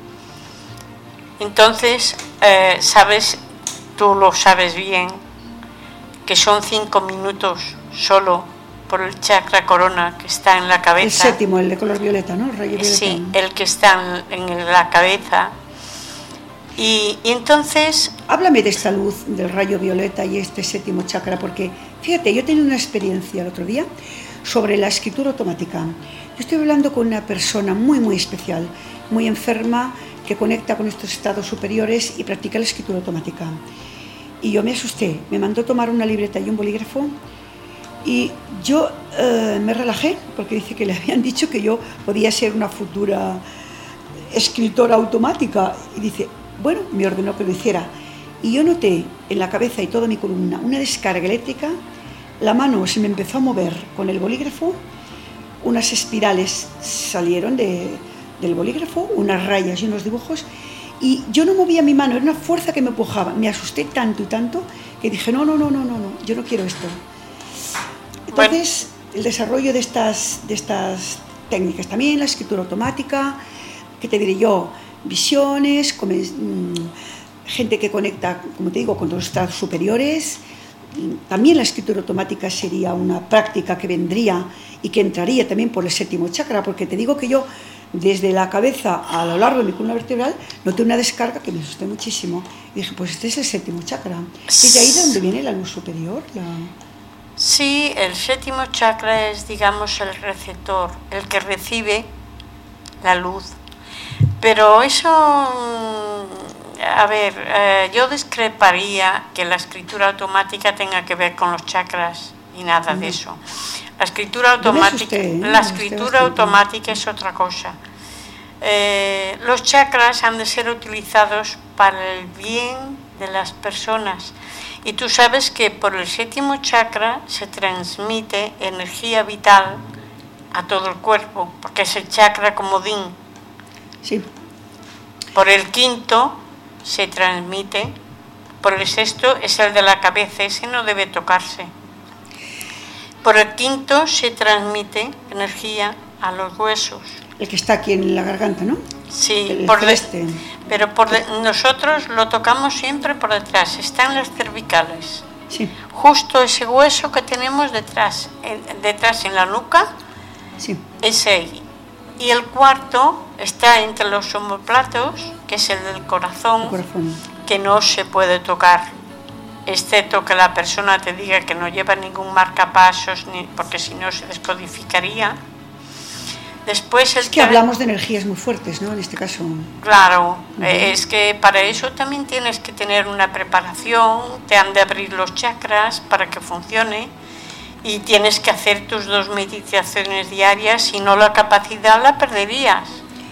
Entonces, eh, sabes, tú lo sabes bien, que son cinco minutos solo por el chakra corona que está en la cabeza. El séptimo, el de color violeta, ¿no? El rayo violeta. Sí, el que está en, en la cabeza. Y, y entonces... Háblame de esta luz del rayo violeta y este séptimo chakra, porque fíjate, yo he tenido una experiencia el otro día sobre la escritura automática. Yo estoy hablando con una persona muy, muy especial, muy enferma, que conecta con estos estados superiores y practica la escritura automática. Y yo me asusté, me mandó tomar una libreta y un bolígrafo y yo eh, me relajé, porque dice que le habían dicho que yo podía ser una futura escritora automática. Y dice... Bueno, me ordenó que lo hiciera y yo noté en la cabeza y toda mi columna una descarga eléctrica, la mano se me empezó a mover con el bolígrafo, unas espirales salieron de, del bolígrafo, unas rayas y unos dibujos y yo no movía mi mano, era una fuerza que me empujaba, me asusté tanto y tanto que dije no, no, no, no, no, no yo no quiero esto. Entonces, bueno. El desarrollo de estas, de estas técnicas, también la escritura automática, ¿qué te diré yo? Visiones, con, mmm, gente que conecta, como te digo, con los estados superiores. También la escritura automática sería una práctica que vendría y que entraría también por el séptimo chakra, porque te digo que yo, desde la cabeza a lo largo de mi columna vertebral, noté una descarga que me asusté muchísimo. Y dije, pues este es el séptimo chakra. ¿Es de ahí de donde viene la luz superior? La... Sí, el séptimo chakra es, digamos, el receptor, el que recibe la luz. Pero eso, a ver, eh, yo discreparía que la escritura automática tenga que ver con los chakras y nada de eso. La escritura automática, asusté, ¿eh? la escritura automática es otra cosa. Eh, los chakras han de ser utilizados para el bien de las personas. Y tú sabes que por el séptimo chakra se transmite energía vital a todo el cuerpo, porque es el chakra comodín. Sí. Por el quinto se transmite, por el sexto es el de la cabeza, ese no debe tocarse. Por el quinto se transmite energía a los huesos. El que está aquí en la garganta, ¿no? Sí, el por de, celeste. pero por de, nosotros lo tocamos siempre por detrás, están las cervicales. Sí. Justo ese hueso que tenemos detrás, en, detrás en la nuca, Sí. ese ahí. Y el cuarto está entre los omóplatos, que es el del corazón, El corazón. que no se puede tocar, excepto que la persona te diga que no lleva ningún marcapasos, ni, porque si no se descodificaría. Después el Es que hablamos de energías muy fuertes, ¿no? En este caso. Claro, uh-huh. eh, es que para eso también tienes que tener una preparación, te han de abrir los chakras para que funcione y tienes que hacer tus dos meditaciones diarias, si no la capacidad la perderías.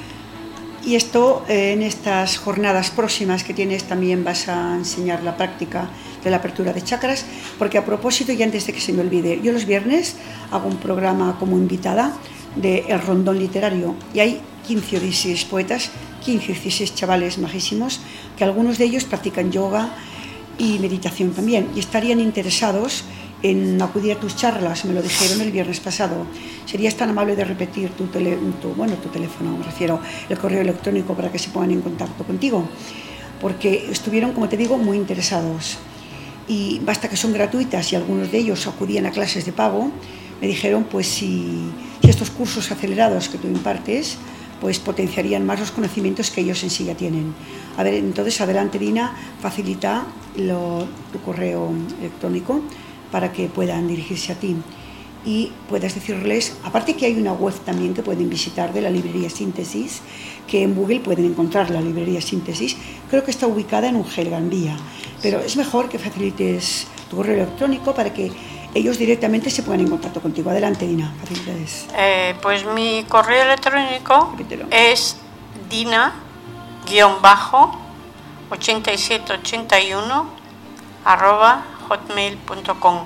Y esto, eh, en estas jornadas próximas que tienes, también vas a enseñar la práctica de la apertura de chakras, porque a propósito, y antes de que se me olvide, yo los viernes hago un programa como invitada de El Rondón Literario, y hay quince o dieciséis poetas, quince o dieciséis chavales majísimos, que algunos de ellos practican yoga y meditación también, y estarían interesados en acudir a tus charlas. Me lo dijeron el viernes pasado. ¿Serías tan amable de repetir tu, tele, tu, bueno, tu teléfono, me refiero, el correo electrónico, para que se pongan en contacto contigo? Porque estuvieron, como te digo, muy interesados, y basta que son gratuitas, y algunos de ellos acudían a clases de pago. Me dijeron, pues si, si estos cursos acelerados que tú impartes, pues potenciarían más los conocimientos que ellos en sí ya tienen. A ver, entonces adelante, Dina, facilita lo, tu correo electrónico para que puedan dirigirse a ti y puedas decirles, aparte que hay una web también que pueden visitar de la librería Síntesis, que en Google pueden encontrar la librería Síntesis, creo que está ubicada en Ungel, Gandía, pero es mejor que facilites tu correo electrónico para que ellos directamente se pongan en contacto contigo. Adelante, Dina, facilidades. Eh, pues mi correo electrónico Repítelo. es dina ochenta y siete ochenta y uno arroba hotmail punto com,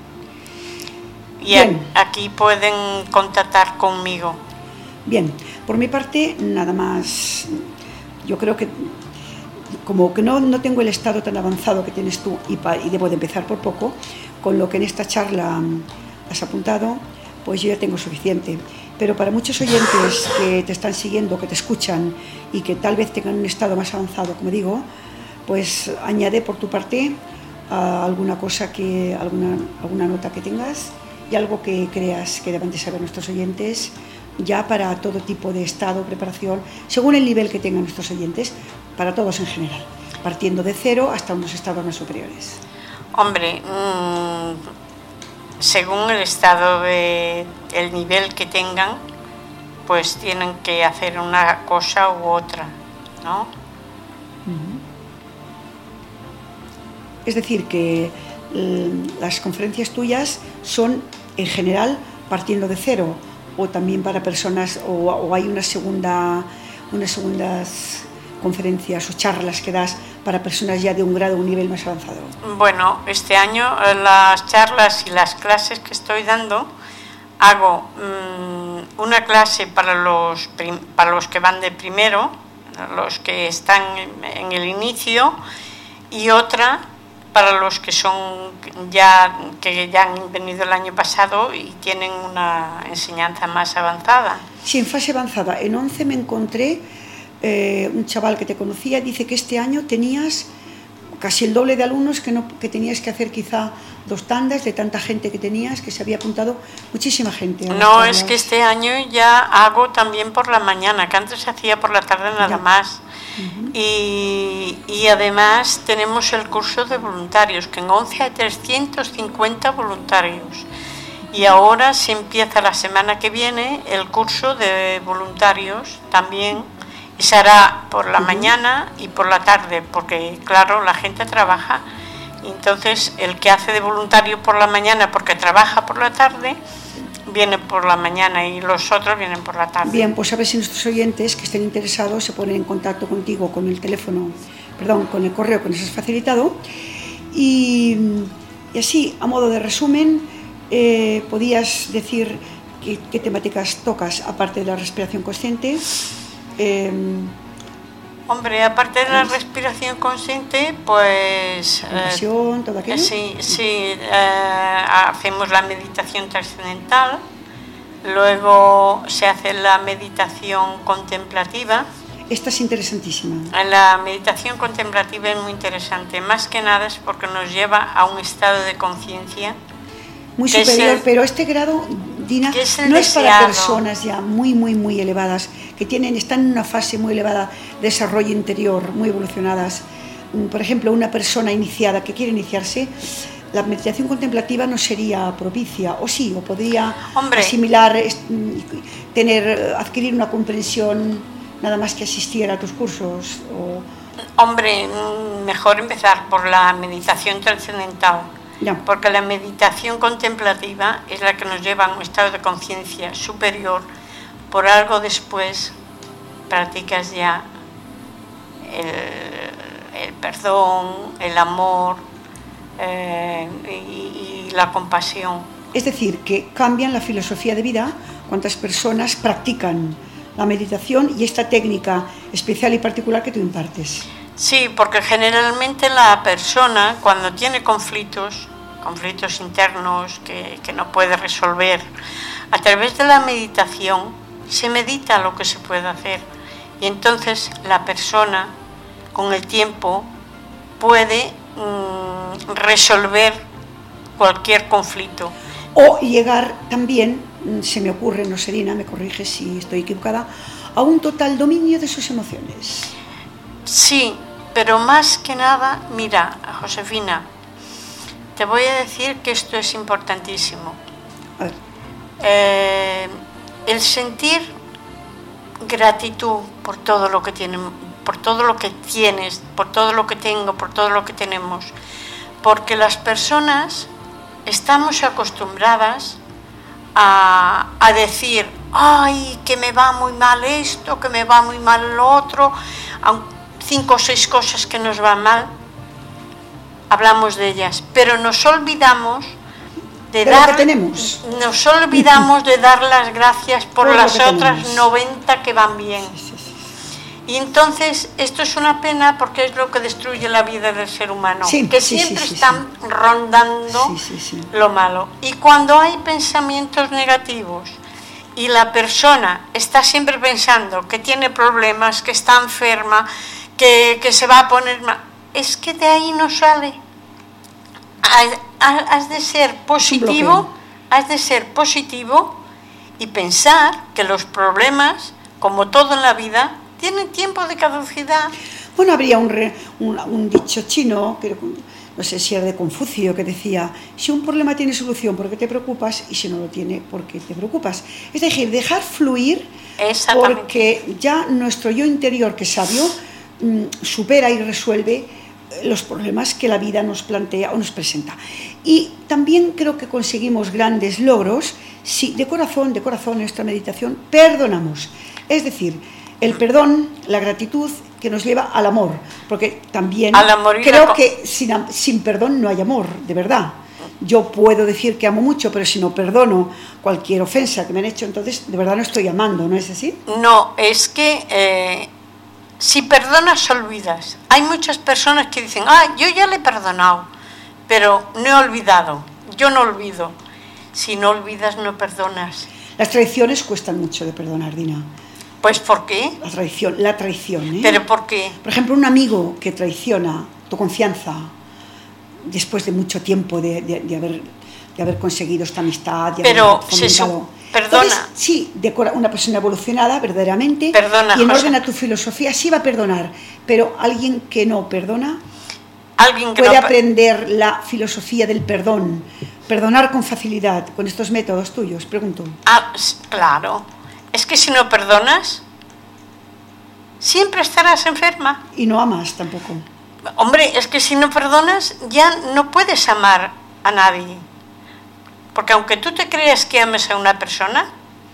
y a, aquí pueden contactar conmigo. Bien, por mi parte, nada más. Yo creo que como que no, no tengo el estado tan avanzado que tienes tú, y, pa, y debo de empezar por poco, con lo que en esta charla has apuntado, pues yo ya tengo suficiente. Pero para muchos oyentes que te están siguiendo, que te escuchan y que tal vez tengan un estado más avanzado, como digo, pues añade por tu parte uh, alguna cosa, que alguna, alguna nota que tengas y algo que creas que deben de saber nuestros oyentes, ya para todo tipo de estado, preparación, según el nivel que tengan nuestros oyentes, para todos en general, partiendo de cero hasta unos estados más superiores. Hombre, mmm, según el estado de el nivel que tengan, pues tienen que hacer una cosa u otra, ¿no? Uh-huh. Es decir, que eh, las conferencias tuyas son en general partiendo de cero, o también para personas, o, o hay una segunda, unas segundas conferencias o charlas que das para personas ya de un grado, un nivel más avanzado. Bueno, este año las charlas y las clases que estoy dando, hago mmm, una clase para los, prim, para los que van de primero, los que están en el inicio, y otra para los que son ya que ya han venido el año pasado y tienen una enseñanza más avanzada. Sí, en fase avanzada. En once me encontré eh, un chaval que te conocía, dice que este año tenías casi el doble de alumnos, que, no, que tenías que hacer quizá dos tandas de tanta gente que tenías, que se había apuntado muchísima gente. No, es que este año ya hago también por la mañana, que antes se hacía por la tarde nada ya. más. Uh-huh. y, y además tenemos el curso de voluntarios, que en once hay trescientos cincuenta voluntarios. Y ahora se empieza la semana que viene el curso de voluntarios también, y se hará por la uh-huh. mañana y por la tarde, porque claro, la gente trabaja. Entonces el que hace de voluntario por la mañana porque trabaja por la tarde, viene por la mañana, y los otros vienen por la tarde. Bien, pues a ver si nuestros oyentes que estén interesados se ponen en contacto contigo con el teléfono, perdón, con el correo que nos has facilitado. Y, y así, a modo de resumen, eh, podías decir ¿qué, qué temáticas tocas aparte de la respiración consciente? Eh, Hombre, aparte de la respiración consciente, pues... compasión, eh, todo aquello. Sí, sí, eh, hacemos la meditación trascendental, luego se hace la meditación contemplativa. Esta es interesantísima. La meditación contemplativa es muy interesante, más que nada es porque nos lleva a un estado de conciencia muy superior, el, pero este grado, Dina, es no deseado. Es para personas ya muy, muy, muy elevadas, que tienen, están en una fase muy elevada de desarrollo interior, muy evolucionadas. Por ejemplo, una persona iniciada que quiere iniciarse, la meditación contemplativa no sería propicia, o sí, o podría Hombre. asimilar, tener, adquirir una comprensión nada más que asistir a tus cursos. O... Hombre, mejor empezar por la meditación trascendental. Ya. Porque la meditación contemplativa es la que nos lleva a un estado de conciencia superior. Por algo después practicas ya el, el perdón, el amor eh, y, y la compasión. Es decir, que cambian la filosofía de vida cuántas personas practican la meditación y esta técnica especial y particular que tú impartes. Sí, porque generalmente la persona cuando tiene conflictos, conflictos internos que, que no puede resolver, a través de la meditación se medita lo que se puede hacer y entonces la persona con el tiempo puede mmm, resolver cualquier conflicto. O llegar también, se me ocurre, no sé, Dina, me corriges si estoy equivocada, a un total dominio de sus emociones. Sí, pero más que nada, mira, Josefina, te voy a decir que esto es importantísimo. A ver. Eh, el sentir gratitud por todo lo que tienen, por todo lo que tienes, por todo lo que tengo, por todo lo que tenemos, porque las personas estamos acostumbradas a, a decir, ay, que me va muy mal esto, que me va muy mal lo otro, cinco o seis cosas que nos van mal, hablamos de ellas, pero nos olvidamos de, de dar, lo que tenemos. Nos olvidamos de dar las gracias por todo las otras tenemos. noventa que van bien. Sí, sí, sí. Y entonces esto es una pena porque es lo que destruye la vida del ser humano, sí, que sí, siempre sí, sí, están sí. rondando sí, sí, sí. lo malo. Y cuando hay pensamientos negativos y la persona está siempre pensando que tiene problemas, que está enferma, que, que se va a poner mal, es que de ahí no sale. Has de ser positivo, has de ser positivo y pensar que los problemas, como todo en la vida, tienen tiempo de caducidad. Bueno, habría un, re, un, un dicho chino, que no sé si era de Confucio, que decía, si un problema tiene solución, ¿por qué te preocupas? Y si no lo tiene, ¿por qué te preocupas? Es decir, dejar fluir, porque ya nuestro yo interior, que es sabio, supera y resuelve los problemas que la vida nos plantea o nos presenta. Y también creo que conseguimos grandes logros si de corazón, de corazón en nuestra meditación perdonamos. Es decir, el perdón, la gratitud que nos lleva al amor, porque también creo la... que sin, sin perdón no hay amor, de verdad. Yo puedo decir que amo mucho, pero si no perdono cualquier ofensa que me han hecho, entonces de verdad no estoy amando, ¿no es así? No, es que eh, si perdonas, olvidas. Hay muchas personas que dicen, ah, yo ya le he perdonado, pero no he olvidado. Yo no olvido. Si no olvidas, no perdonas. Las traiciones cuestan mucho de perdonar, Dina. Pues ¿por qué? La traición, la traición, ¿eh? ¿Pero por qué? Por ejemplo, un amigo que traiciona tu confianza después de mucho tiempo de, de, de, haber, de haber conseguido esta amistad. De Pero haber se su, perdona. Entonces, sí, de una persona evolucionada verdaderamente perdona, y en José. orden a tu filosofía sí va a perdonar, pero alguien que no perdona alguien que puede no... aprender la filosofía del perdón, perdonar con facilidad con estos métodos tuyos, pregunto. Ah, claro. Es que si no perdonas, siempre estarás enferma. Y no amas tampoco. Hombre, es que si no perdonas, ya no puedes amar a nadie. Porque aunque tú te creas que ames a una persona,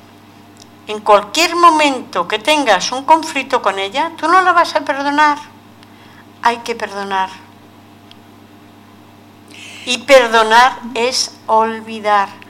en cualquier momento que tengas un conflicto con ella, tú no la vas a perdonar. Hay que perdonar. Y perdonar es olvidar.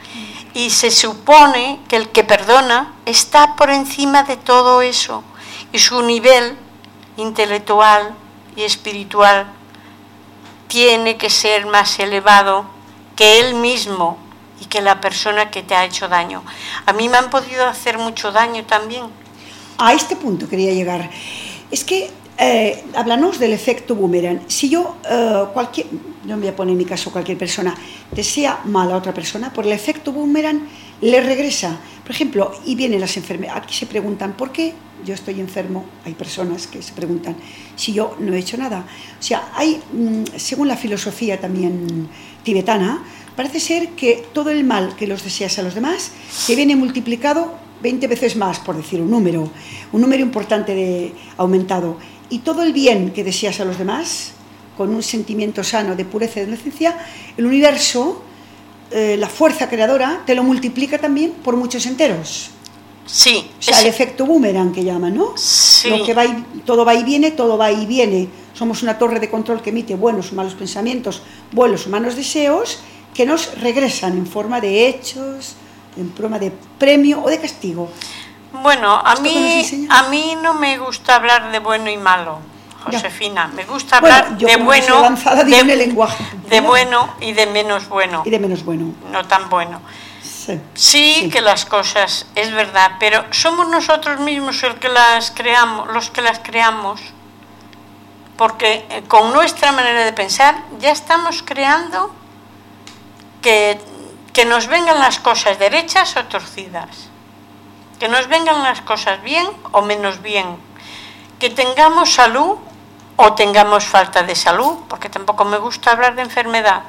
Y se supone que el que perdona está por encima de todo eso y su nivel intelectual y espiritual tiene que ser más elevado que él mismo y que la persona que te ha hecho daño. A mí me han podido hacer mucho daño también. A este punto quería llegar. Es que, eh, háblanos del efecto boomerang. Si yo, eh, cualquier, no me voy a poner en mi caso cualquier persona, desea mal a otra persona, por el efecto boomerang le regresa. Por ejemplo, y vienen las enfermedades, aquí se preguntan, ¿por qué yo estoy enfermo? Hay personas que se preguntan si yo no he hecho nada. O sea, hay, según la filosofía también tibetana, parece ser que todo el mal que los deseas a los demás te viene multiplicado veinte veces más, por decir un número, un número importante de aumentado. Y todo el bien que deseas a los demás, con un sentimiento sano de pureza y de inocencia, el universo, eh, la fuerza creadora, te lo multiplica también por muchos enteros. Sí. O sea, es... el efecto boomerang que llaman, ¿no? Sí. Lo que va y, todo va y viene, todo va y viene. Somos una torre de control que emite buenos o malos pensamientos, buenos o malos deseos, que nos regresan en forma de hechos, en forma de premio o de castigo. Bueno, a mí, enseña... a mí no me gusta hablar de bueno y malo, Josefina. Ya. Me gusta bueno, hablar yo de bueno, lanzada, de, en el lenguaje, de bueno y de menos bueno. Y de menos bueno. No tan bueno. Sí, sí, sí, que las cosas, es verdad, pero somos nosotros mismos el que las creamos, los que las creamos, porque con nuestra manera de pensar ya estamos creando que, que nos vengan las cosas derechas o torcidas, que nos vengan las cosas bien o menos bien, que tengamos salud o tengamos falta de salud, porque tampoco me gusta hablar de enfermedad.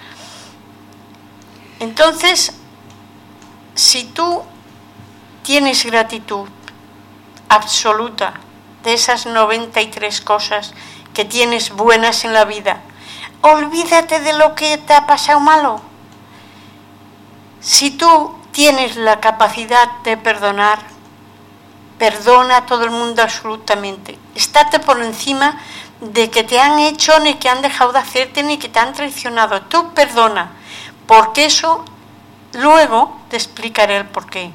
Entonces, si tú tienes gratitud absoluta de esas noventa y tres cosas que tienes buenas en la vida, olvídate de lo que te ha pasado malo. Si tú tienes la capacidad de perdonar, perdona a todo el mundo absolutamente. Estate por encima de que te han hecho, ni que han dejado de hacerte, ni que te han traicionado. Tú perdona, porque eso luego te explicaré el porqué.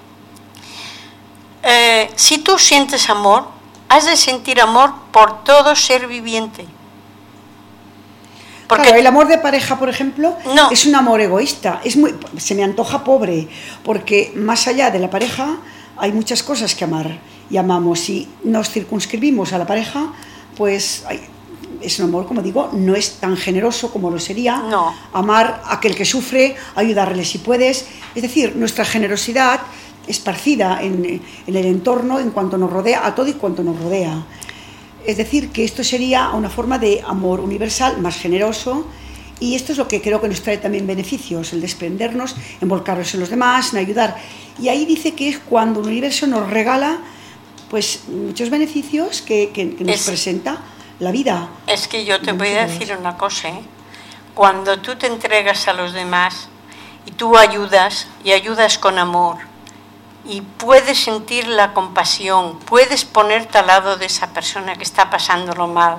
Eh, si tú sientes amor, has de sentir amor por todo ser viviente. Porque claro, el amor de pareja, por ejemplo, no. es un amor egoísta, es muy, se me antoja pobre, porque más allá de la pareja hay muchas cosas que amar y amamos. Si nos circunscribimos a la pareja, pues hay, es un amor, como digo, no es tan generoso como lo sería no. amar a aquel que sufre, ayudarle si puedes. Es decir, nuestra generosidad esparcida en, en el entorno, en cuanto nos rodea, a todo y cuanto nos rodea. Es decir, que esto sería una forma de amor universal, más generoso, y esto es lo que creo que nos trae también beneficios, el desprendernos, envolcarnos en los demás, en ayudar. Y ahí dice que es cuando el universo nos regala pues muchos beneficios que, que, que nos es, presenta la vida. Es que yo te voy a decir una cosa, ¿eh? Cuando tú te entregas a los demás y tú ayudas, y ayudas con amor, y puedes sentir la compasión, puedes ponerte al lado de esa persona que está pasándolo mal,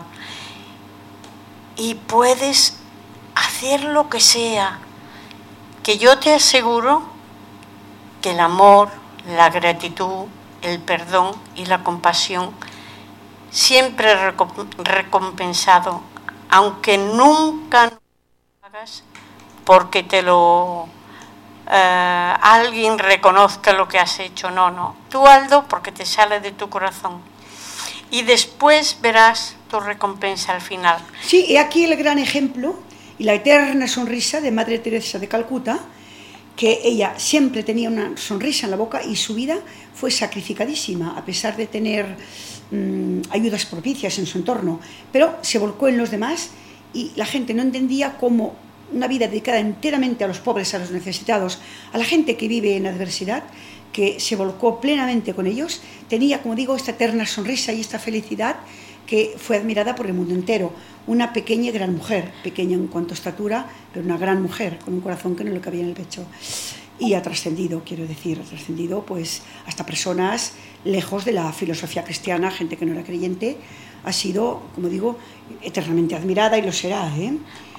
y puedes hacer lo que sea, que yo te aseguro que el amor, la gratitud, el perdón y la compasión siempre recompensado, aunque nunca lo hagas porque te lo eh, alguien reconozca lo que has hecho. No, no, tú hazlo porque te sale de tu corazón y después verás tu recompensa al final. Sí, y aquí el gran ejemplo y la eterna sonrisa de Madre Teresa de Calcuta, que ella siempre tenía una sonrisa en la boca y su vida fue sacrificadísima, a pesar de tener mmm, ayudas propicias en su entorno, pero se volcó en los demás y la gente no entendía cómo una vida dedicada enteramente a los pobres, a los necesitados, a la gente que vive en adversidad, que se volcó plenamente con ellos, tenía, como digo, esta eterna sonrisa y esta felicidad que fue admirada por el mundo entero. Una pequeña y gran mujer, pequeña en cuanto a estatura, pero una gran mujer, con un corazón que no le cabía en el pecho. Y ha trascendido, quiero decir, ha trascendido pues, hasta personas lejos de la filosofía cristiana, gente que no era creyente, ha sido, como digo, eternamente admirada y lo será, ¿eh?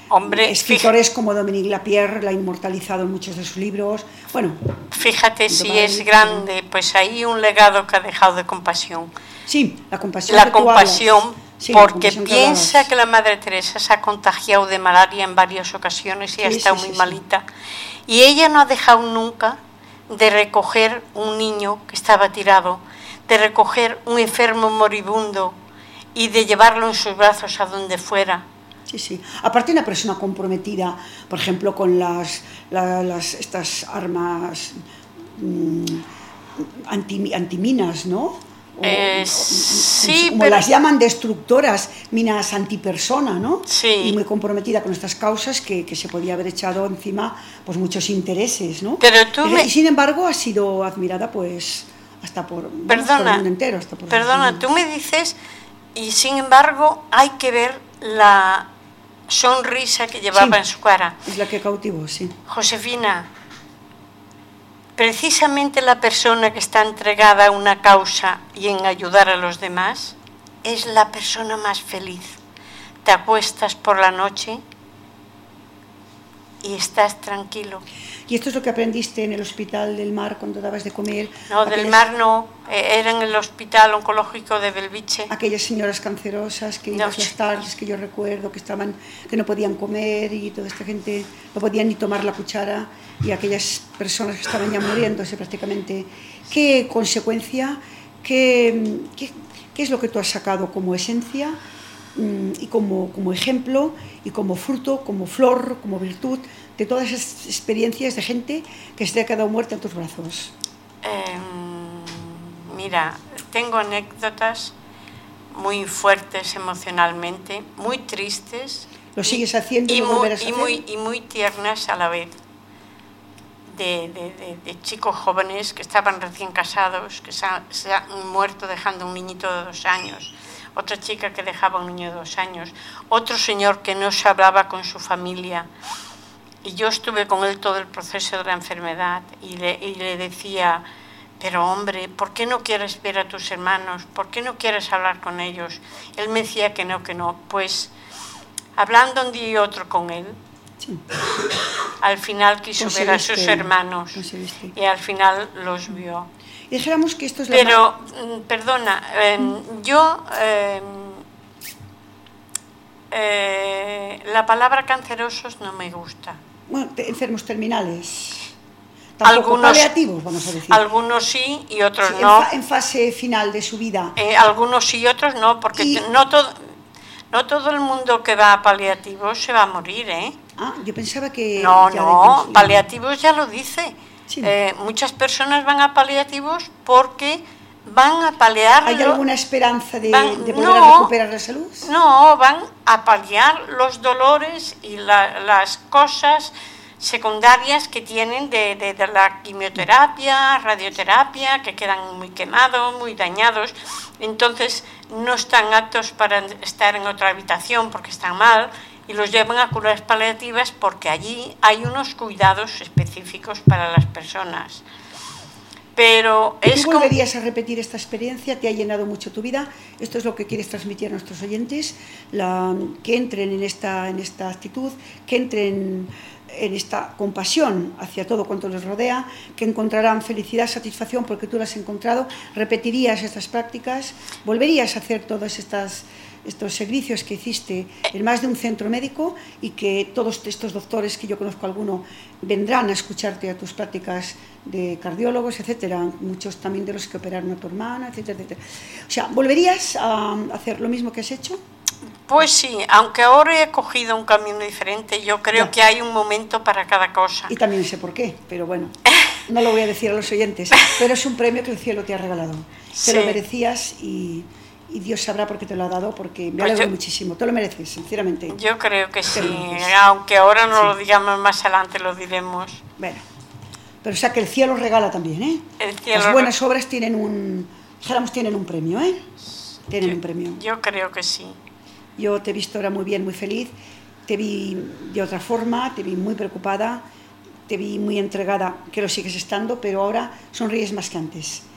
Hombre, escritores fíjate, como Dominique Lapierre la ha inmortalizado en muchos de sus libros. Bueno, fíjate si es grande, pues hay un legado que ha dejado de compasión. Sí, la compasión. La compasión, sí, porque la compasión piensa que, que la Madre Teresa se ha contagiado de malaria en varias ocasiones y sí, ha estado sí, muy sí, malita. Sí. Y ella no ha dejado nunca de recoger un niño que estaba tirado, de recoger un enfermo moribundo y de llevarlo en sus brazos a donde fuera. Sí, sí. Aparte una persona comprometida, por ejemplo, con las, la, las estas armas mmm, anti, antiminas, ¿no? O, eh, o, sí, como pero... las llaman destructoras, minas antipersona, ¿no? Sí. Y muy comprometida con estas causas que, que se podía haber echado encima pues muchos intereses, ¿no? Pero tú y, me... y sin embargo ha sido admirada pues hasta por, perdona, bueno, por el mundo entero. Hasta por perdona, tú me dices, y sin embargo hay que ver la sonrisa que llevaba sí, en su cara. Es la que cautivó, sí. Josefina, precisamente la persona que está entregada a una causa y en ayudar a los demás es la persona más feliz. Te acuestas por la noche y estás tranquilo. ¿Y esto es lo que aprendiste en el Hospital del Mar cuando dabas de comer? No, aquellas... del Mar no, era en el Hospital Oncológico de Belviche. Aquellas señoras cancerosas que ibas no. las tardes, que yo recuerdo, que estaban, que no podían comer y toda esta gente no podían ni tomar la cuchara, y aquellas personas que estaban ya muriéndose prácticamente. ¿Qué consecuencia, qué, qué, qué es lo que tú has sacado como esencia y como, como ejemplo y como fruto, como flor, como virtud de todas esas experiencias de gente que se te ha quedado muerta en tus brazos? Eh, mira, tengo anécdotas muy fuertes emocionalmente, muy tristes. ¿Lo sigues haciendo y, y, lo muy, volverás a y, hacer? muy, y muy tiernas a la vez. De, de, de, de chicos jóvenes que estaban recién casados, que se, ha, se han muerto dejando un niñito de dos años. Otra chica que dejaba un niño de dos años. Otro señor que no se hablaba con su familia. Y yo estuve con él todo el proceso de la enfermedad y le, y le decía, pero hombre, ¿por qué no quieres ver a tus hermanos? ¿Por qué no quieres hablar con ellos? Él me decía que no, que no. Pues hablando un día y otro con él, sí. Al final quiso ver a sus hermanos y al final los vio. Y dijéramos que esto es la Pero, más... perdona, eh, yo... Eh, eh, la palabra cancerosos no me gusta. Bueno, enfermos terminales. Tampoco algunos, paliativos, vamos a decir. Algunos sí y otros sí, no. En, fa, en fase final de su vida. Eh, algunos sí y otros no, porque y... no, todo, no todo el mundo que va a paliativos se va a morir, ¿eh? Ah, yo pensaba que... No, no, de... paliativos ya lo dice. Sí. Eh, muchas personas van a paliativos porque van a paliar... ¿Hay alguna esperanza de, van, de poder no, recuperar la salud? No, van a paliar los dolores y la, las cosas secundarias que tienen de, de, de la quimioterapia, radioterapia, que quedan muy quemados, muy dañados. Entonces no están aptos para estar en otra habitación porque están mal, y los llevan a curas paliativas porque allí hay unos cuidados específicos para las personas. Pero es ¿Tú volverías como... a repetir esta experiencia? ¿Te ha llenado mucho tu vida? Esto es lo que quieres transmitir a nuestros oyentes, la, que entren en esta, en esta actitud, que entren en esta compasión hacia todo cuanto les rodea, que encontrarán felicidad, satisfacción porque tú las has encontrado. ¿Repetirías estas prácticas? ¿Volverías a hacer todas estas... estos servicios que hiciste en más de un centro médico y que todos estos doctores, que yo conozco alguno, vendrán a escucharte a tus prácticas de cardiólogos, etcétera, muchos también de los que operaron a tu hermana, etcétera, etcétera. O sea, ¿volverías a hacer lo mismo que has hecho? Pues sí, aunque ahora he cogido un camino diferente, yo creo ya. que hay un momento para cada cosa. Y también sé por qué, pero bueno, no lo voy a decir a los oyentes, pero es un premio que el cielo te ha regalado. Sí. Te lo merecías y... y Dios sabrá por qué te lo ha dado, porque me alegro pues yo, muchísimo, te lo mereces, sinceramente. Yo creo que sí, aunque ahora no sí. lo digamos, más adelante lo diremos. Bueno, pero o sea que el cielo regala también, ¿eh? El cielo Las buenas obras tienen un, dijéramos, tienen un premio, ¿eh? Tienen yo, un premio. Yo creo que sí. Yo te he visto ahora muy bien, muy feliz, te vi de otra forma, te vi muy preocupada, te vi muy entregada, que lo sigues estando, pero ahora sonríes más que antes.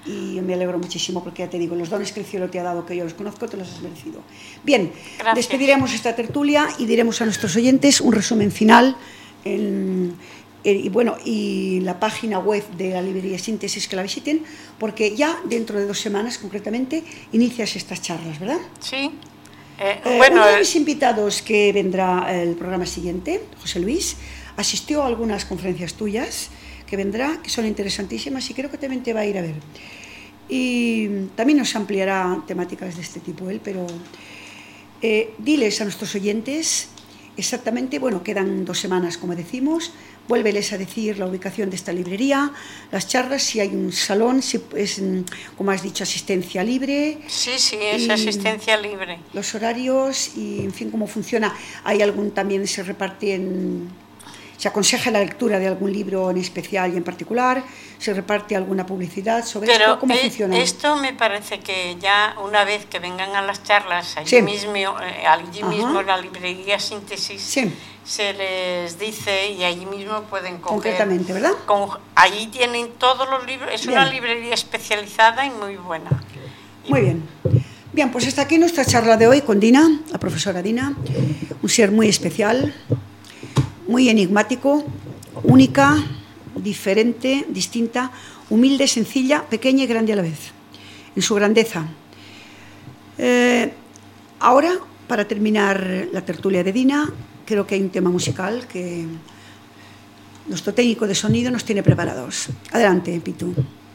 y me alegro muchísimo porque ya te digo, los dones que el cielo te ha dado, que yo los conozco, te los has merecido. Bien, Gracias. despediremos esta tertulia y diremos a nuestros oyentes un resumen final en, en, y bueno, y la página web de la librería Síntesis, que la visiten, porque ya dentro de dos semanas concretamente inicias estas charlas, ¿verdad? Sí. Eh, Eh, bueno, uno de el- mis invitados que vendrá el programa siguiente, José Luis, asistió a algunas conferencias tuyas que vendrá, que son interesantísimas y creo que también te va a ir a ver. Y también nos ampliará temáticas de este tipo él, pero eh, diles a nuestros oyentes exactamente, bueno, quedan dos semanas como decimos, vuélveles a decir la ubicación de esta librería, las charlas, si hay un salón, si es, como has dicho, asistencia libre. sí, sí, es y asistencia libre. los horarios y, en fin, cómo funciona. ¿Hay algún, también se reparten, se aconseja la lectura de algún libro en especial y en particular? ¿Se reparte alguna publicidad sobre Pero esto? ¿Cómo eh, funciona? esto me parece que ya una vez que vengan a las charlas, allí Sí. mismo, eh, allí Ajá. mismo en la librería Síntesis, Sí. se les dice y allí mismo pueden coger. Concretamente, ¿verdad? Con, allí tienen todos los libros, es una Bien. librería especializada y muy buena. Muy bien. Bien, pues hasta aquí nuestra charla de hoy con Dina, la profesora Dina, un ser muy especial, muy enigmático, única, diferente, distinta, humilde, sencilla, pequeña y grande a la vez, en su grandeza. Eh, ahora, para terminar la tertulia de Dina, creo que hay un tema musical que nuestro técnico de sonido nos tiene preparados. Adelante, Pitu.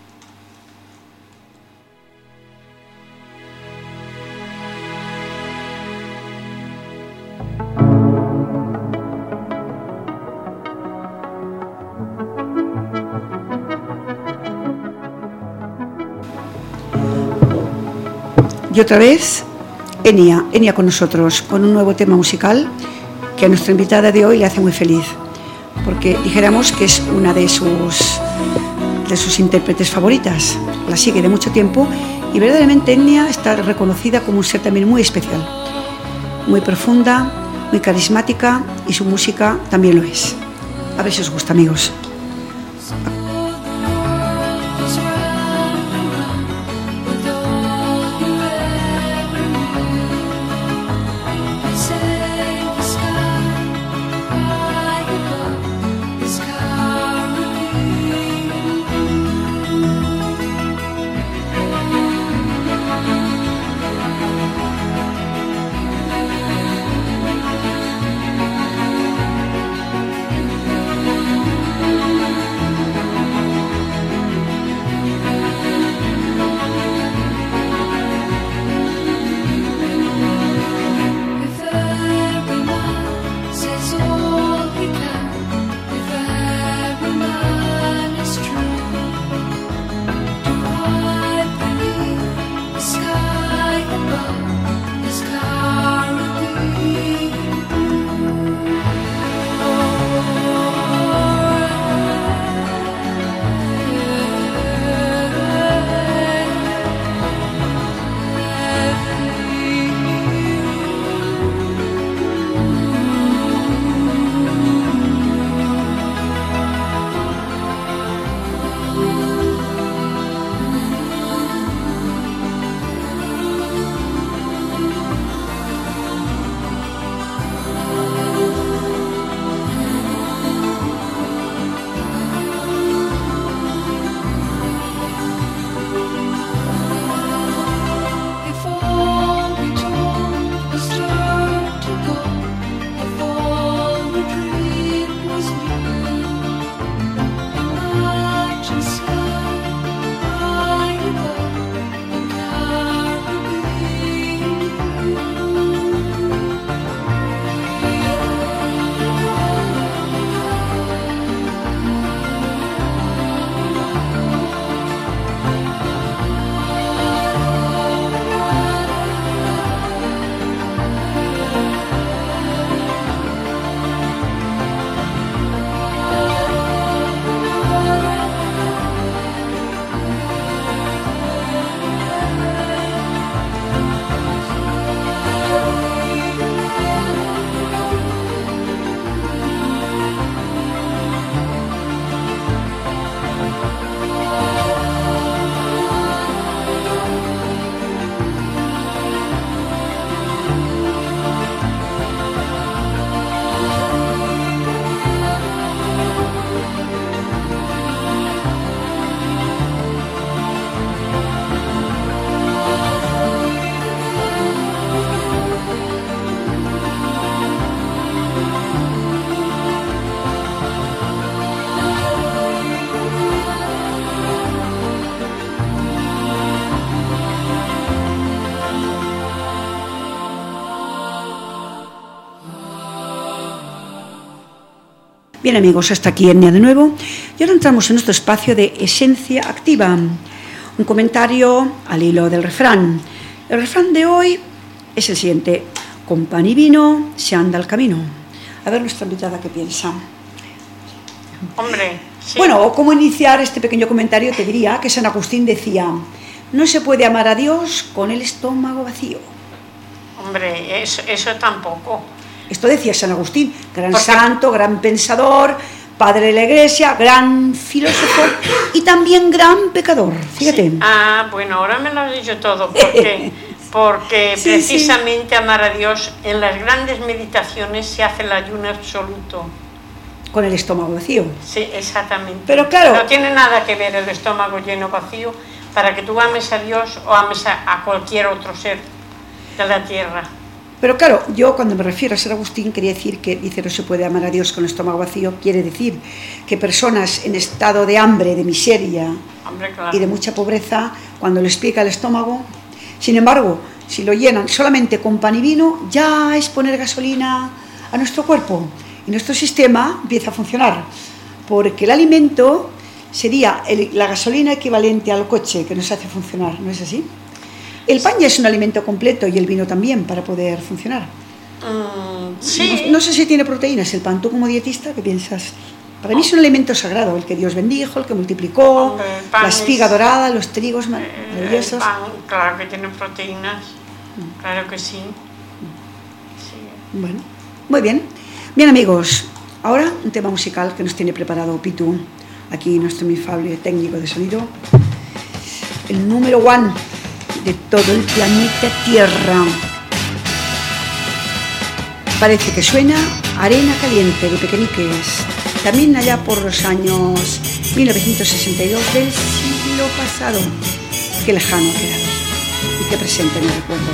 Y otra vez, Enia, Enia con nosotros, con un nuevo tema musical que a nuestra invitada de hoy le hace muy feliz, porque dijéramos que es una de sus, de sus intérpretes favoritas, la sigue de mucho tiempo y verdaderamente Enia está reconocida como un ser también muy especial, muy profunda, muy carismática y su música también lo es. A ver si os gusta, amigos. Bien, amigos, hasta aquí Etnia de nuevo. Y ahora entramos en nuestro espacio de esencia activa. Un comentario al hilo del refrán. El refrán de hoy es el siguiente: con pan y vino se anda el camino. A ver nuestra invitada qué piensa. Hombre, sí. Bueno, o cómo iniciar este pequeño comentario, te diría que San Agustín decía: no se puede amar a Dios con el estómago vacío. Hombre, eso, eso tampoco. Esto decía San Agustín, gran Porque... santo, gran pensador, padre de la Iglesia, gran filósofo y también gran pecador. Fíjate. Sí. Ah, bueno, ahora me lo has dicho todo, porque, porque sí, precisamente sí. amar a Dios en las grandes meditaciones se hace el ayuno absoluto. Con el estómago vacío. Sí, exactamente. Pero claro... No tiene nada que ver el estómago lleno vacío para que tú ames a Dios o ames a, a cualquier otro ser de la tierra. Pero claro, yo cuando me refiero a San Agustín quería decir que dice no se puede amar a Dios con el estómago vacío, quiere decir que personas en estado de hambre, de miseria Hombre, claro. y de mucha pobreza, cuando les pica el estómago, sin embargo, si lo llenan solamente con pan y vino, ya es poner gasolina a nuestro cuerpo y nuestro sistema empieza a funcionar, porque el alimento sería el, la gasolina equivalente al coche que nos hace funcionar, ¿no es así? El pan ya es un alimento completo y el vino también para poder funcionar. Mm, sí. No, no sé si tiene proteínas el pan. ¿Tú como dietista qué piensas? Para mí es un alimento sagrado, el que Dios bendijo, el que multiplicó, Hombre, la espiga es, dorada, los trigos maravillosos. El pan, claro que tiene proteínas, claro que sí. sí. Bueno, muy bien. Bien, amigos, ahora un tema musical que nos tiene preparado Pitu, aquí nuestro infalible técnico de sonido. El número one de todo el planeta Tierra. Parece que suena Arena Caliente de Pequeñiques, también allá por los años mil novecientos sesenta y dos del siglo pasado. Qué lejano ha quedado y qué presente me recuerdo.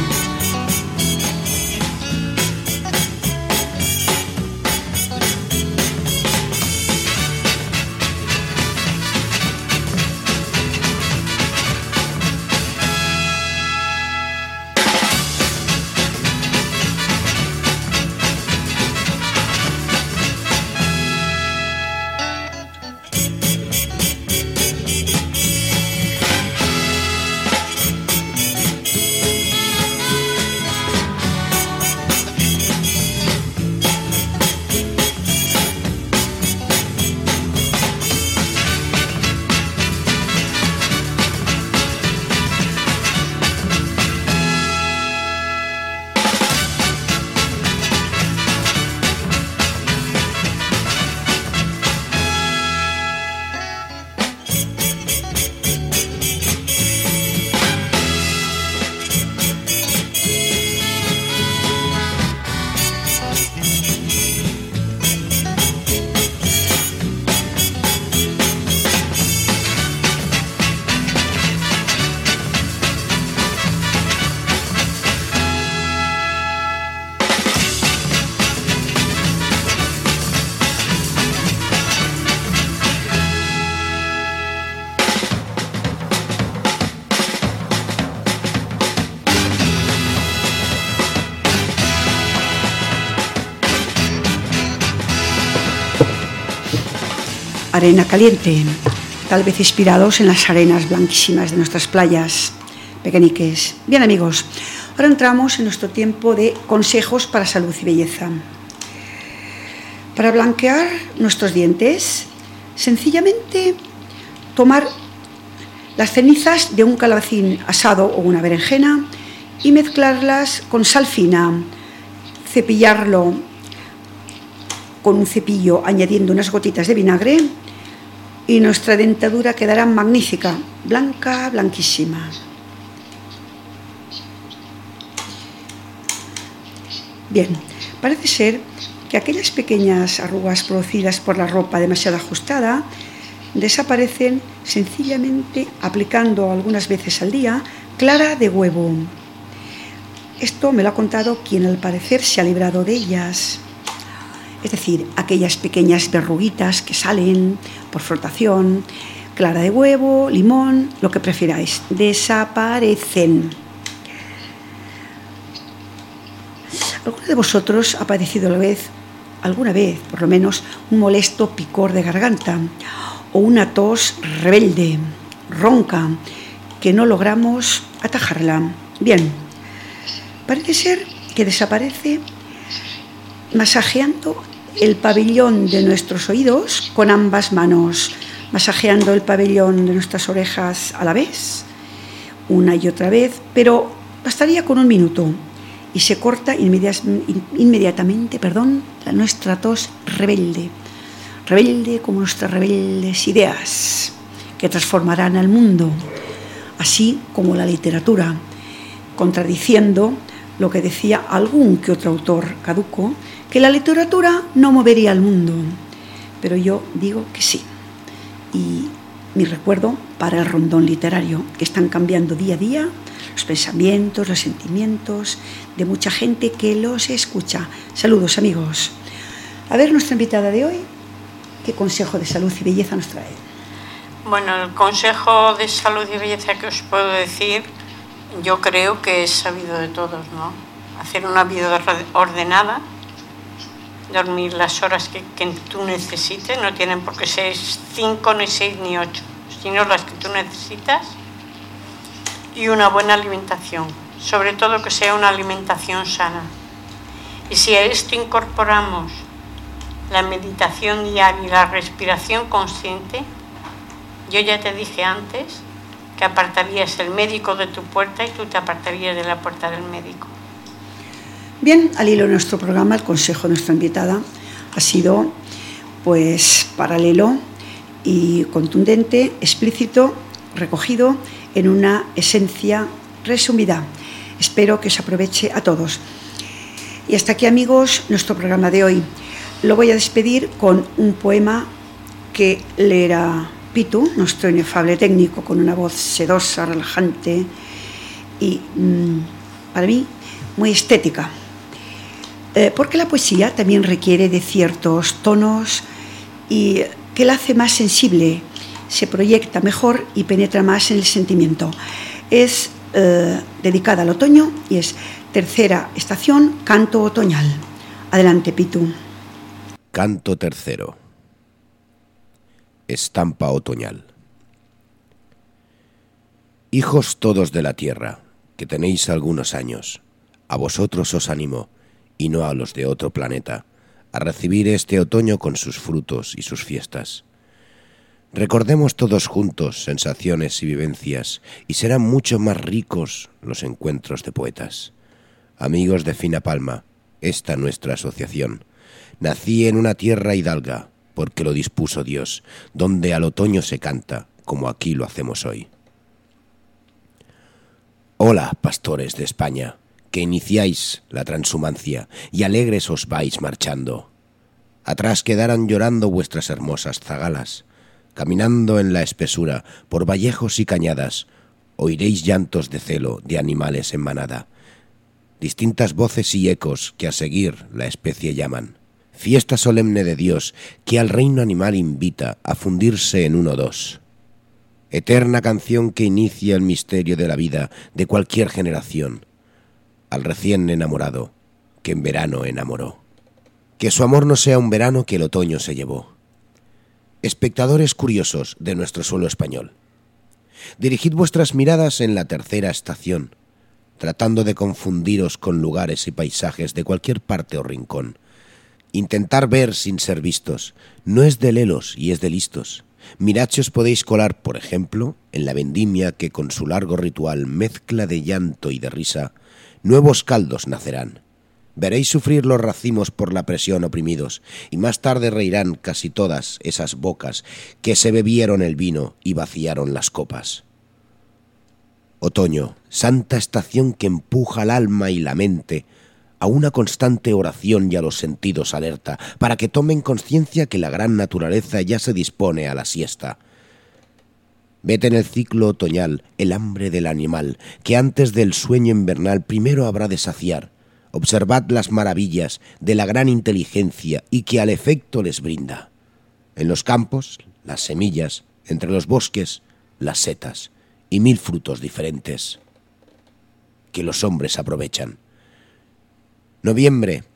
Arena Caliente, tal vez inspirados en las arenas blanquísimas de nuestras playas Pequeñiques. Bien, amigos, ahora entramos en nuestro tiempo de consejos para salud y belleza. Para blanquear nuestros dientes, sencillamente tomar las cenizas de un calabacín asado o una berenjena y mezclarlas con sal fina, cepillarlo con un cepillo añadiendo unas gotitas de vinagre y nuestra dentadura quedará magnífica, blanca, blanquísima. Bien, parece ser que aquellas pequeñas arrugas producidas por la ropa demasiado ajustada desaparecen sencillamente aplicando algunas veces al día clara de huevo. Esto me lo ha contado quien al parecer se ha librado de ellas. Es decir, aquellas pequeñas verruguitas que salen por frotación, clara de huevo, limón, lo que prefiráis, desaparecen. ¿Alguno de vosotros ha padecido a la vez alguna vez, por lo menos, un molesto picor de garganta o una tos rebelde, ronca, que no logramos atajarla. Bien, parece ser que desaparece masajeando el pabellón de nuestros oídos con ambas manos, masajeando el pabellón de nuestras orejas a la vez, una y otra vez, pero bastaría con un minuto y se corta inmediatamente, perdón, la nuestra tos rebelde, rebelde como nuestras rebeldes ideas que transformarán al mundo, así como la literatura, contradiciendo lo que decía algún que otro autor caduco, que la literatura no movería al mundo, pero yo digo que sí. Y mi recuerdo para el rondón literario, que están cambiando día a día los pensamientos, los sentimientos de mucha gente que los escucha. Saludos, amigos. A ver, nuestra invitada de hoy, ¿qué consejo de salud y belleza nos trae? Bueno, el consejo de salud y belleza que os puedo decir, yo creo que es sabido de todos, ¿no? Hacer una vida ordenada, dormir las horas que, que tú necesites, no tienen por qué ser cinco, ni seis, ni ocho, sino las que tú necesitas, y una buena alimentación, sobre todo que sea una alimentación sana. Y si a esto incorporamos la meditación diaria y la respiración consciente, yo ya te dije antes que apartarías el médico de tu puerta y tú te apartarías de la puerta del médico. Bien, al hilo de nuestro programa, el consejo de nuestra invitada ha sido pues paralelo y contundente, explícito, recogido en una esencia resumida. Espero que os aproveche a todos. Y hasta aquí, amigos, nuestro programa de hoy. Lo voy a despedir con un poema que leerá Pitu, nuestro inefable técnico, con una voz sedosa, relajante y, mmm, para mí, muy estética. Eh, porque la poesía también requiere de ciertos tonos y que la hace más sensible, se proyecta mejor y penetra más en el sentimiento. Es eh, dedicada al otoño y es tercera estación, canto otoñal. Adelante, Pitu. Canto tercero. Estampa otoñal. Hijos todos de la tierra, que tenéis algunos años, a vosotros os animo, y no a los de otro planeta, a recibir este otoño con sus frutos y sus fiestas. Recordemos todos juntos sensaciones y vivencias, y serán mucho más ricos los encuentros de poetas. Amigos de fina palma, esta nuestra asociación. Nací en una tierra hidalga, porque lo dispuso Dios, donde al otoño se canta, como aquí lo hacemos hoy. Hola, pastores de España, que iniciáis la transhumancia y alegres os vais marchando. Atrás quedarán llorando vuestras hermosas zagalas. Caminando en la espesura por vallejos y cañadas, oiréis llantos de celo de animales en manada. Distintas voces y ecos que a seguir la especie llaman. Fiesta solemne de Dios que al reino animal invita a fundirse en uno dos. Eterna canción que inicia el misterio de la vida de cualquier generación. Al recién enamorado, que en verano enamoró. Que su amor no sea un verano que el otoño se llevó. Espectadores curiosos de nuestro suelo español, dirigid vuestras miradas en la tercera estación, tratando de confundiros con lugares y paisajes de cualquier parte o rincón. Intentar ver sin ser vistos no es de lelos y es de listos. Mirad si os podéis colar, por ejemplo, en la vendimia que con su largo ritual mezcla de llanto y de risa, nuevos caldos nacerán. Veréis sufrir los racimos por la presión oprimidos, y más tarde reirán casi todas esas bocas que se bebieron el vino y vaciaron las copas. Otoño, santa estación que empuja el alma y la mente a una constante oración y a los sentidos alerta, para que tomen conciencia que la gran naturaleza ya se dispone a la siesta. Vete en el ciclo otoñal el hambre del animal, que antes del sueño invernal primero habrá de saciar. Observad las maravillas de la gran inteligencia y que al efecto les brinda. En los campos, las semillas, entre los bosques, las setas y mil frutos diferentes que los hombres aprovechan. Noviembre,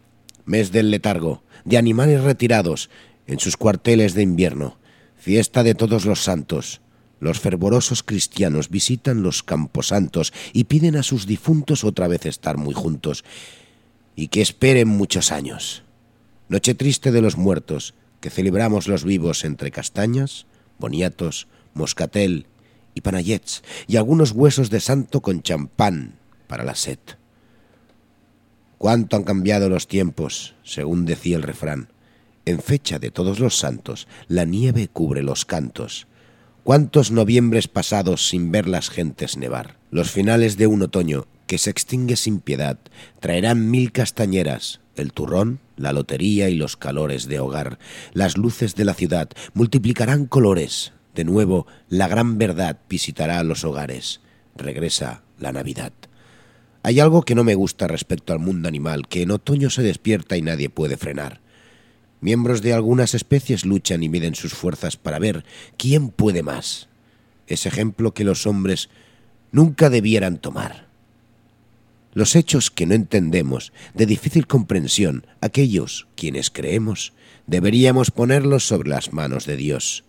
mes del letargo, de animales retirados en sus cuarteles de invierno, fiesta de todos los santos. Los fervorosos cristianos visitan los camposantos y piden a sus difuntos otra vez estar muy juntos y que esperen muchos años. Noche triste de los muertos, que celebramos los vivos entre castañas, boniatos, moscatel y panayets y algunos huesos de santo con champán para la sed. Cuánto han cambiado los tiempos, según decía el refrán. En fecha de todos los santos, la nieve cubre los cantos. Cuántos noviembres pasados sin ver las gentes nevar. Los finales de un otoño que se extingue sin piedad traerán mil castañeras, el turrón, la lotería y los calores de hogar. Las luces de la ciudad multiplicarán colores. De nuevo, la gran verdad visitará los hogares. Regresa la Navidad. Hay algo que no me gusta respecto al mundo animal, que en otoño se despierta y nadie puede frenar. Miembros de algunas especies luchan y miden sus fuerzas para ver quién puede más. Es ejemplo que los hombres nunca debieran tomar. Los hechos que no entendemos, de difícil comprensión, aquellos quienes creemos, deberíamos ponerlos sobre las manos de Dios.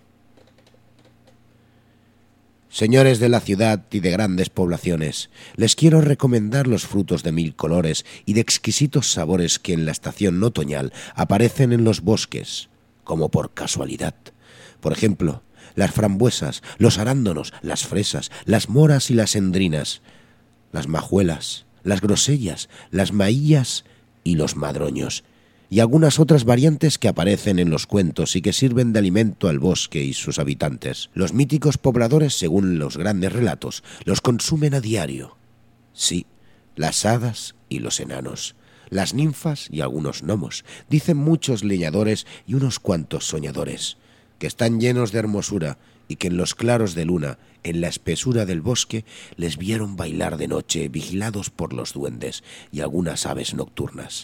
Señores de la ciudad y de grandes poblaciones, les quiero recomendar los frutos de mil colores y de exquisitos sabores que en la estación otoñal aparecen en los bosques, como por casualidad. Por ejemplo, las frambuesas, los arándanos, las fresas, las moras y las endrinas, las majuelas, las grosellas, las maías y los madroños, y algunas otras variantes que aparecen en los cuentos y que sirven de alimento al bosque y sus habitantes. Los míticos pobladores, según los grandes relatos, los consumen a diario. Sí, las hadas y los enanos, las ninfas y algunos gnomos, dicen muchos leñadores y unos cuantos soñadores, que están llenos de hermosura y que en los claros de luna, en la espesura del bosque, les vieron bailar de noche, vigilados por los duendes y algunas aves nocturnas.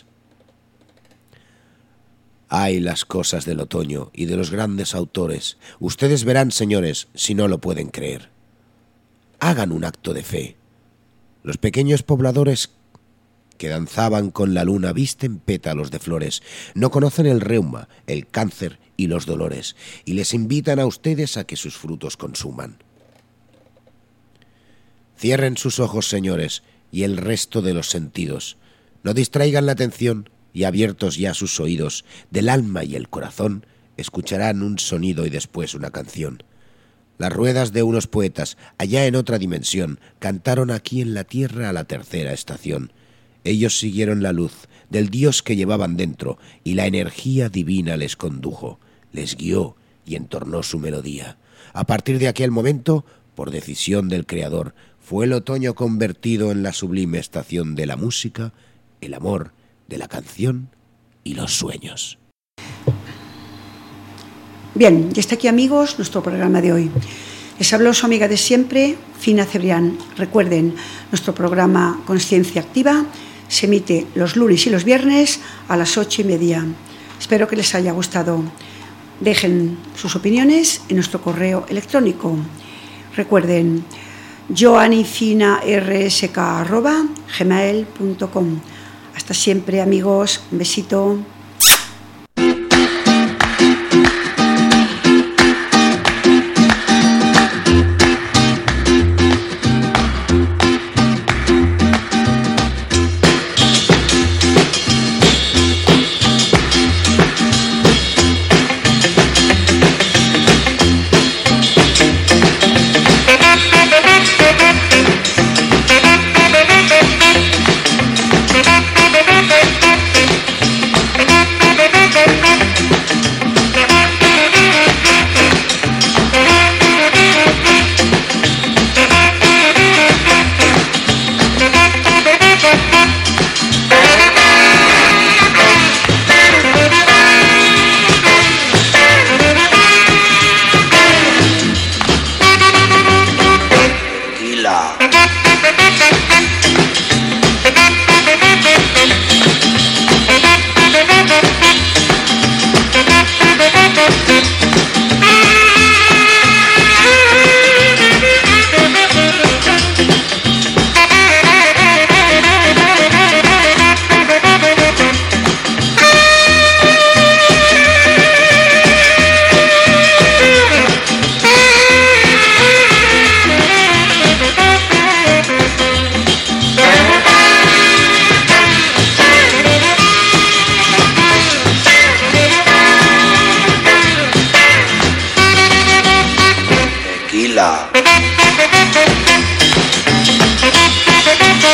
Ay, las cosas del otoño y de los grandes autores. Ustedes verán, señores, si no lo pueden creer. Hagan un acto de fe. Los pequeños pobladores que danzaban con la luna visten pétalos de flores, no conocen el reuma, el cáncer y los dolores, y les invitan a ustedes a que sus frutos consuman. Cierren sus ojos, señores, y el resto de los sentidos. No distraigan la atención, y abiertos ya sus oídos del alma y el corazón, escucharán un sonido y después una canción. Las ruedas de unos poetas, allá en otra dimensión, cantaron aquí en la tierra a la tercera estación. Ellos siguieron la luz del Dios que llevaban dentro, y la energía divina les condujo, les guió y entornó su melodía. A partir de aquel momento, por decisión del Creador, fue el otoño convertido en la sublime estación de la música, el amor, de la canción y los sueños. Bien, y hasta aquí, amigos, nuestro programa de hoy. Les habló su amiga de siempre, Fina Cebrián. Recuerden, nuestro programa Consciencia Activa se emite los lunes y los viernes a las ocho y media. Espero que les haya gustado. Dejen sus opiniones en nuestro correo electrónico. Recuerden, joaninfinarsk arroba gmail punto com. Hasta siempre, amigos. Un besito. Thank you.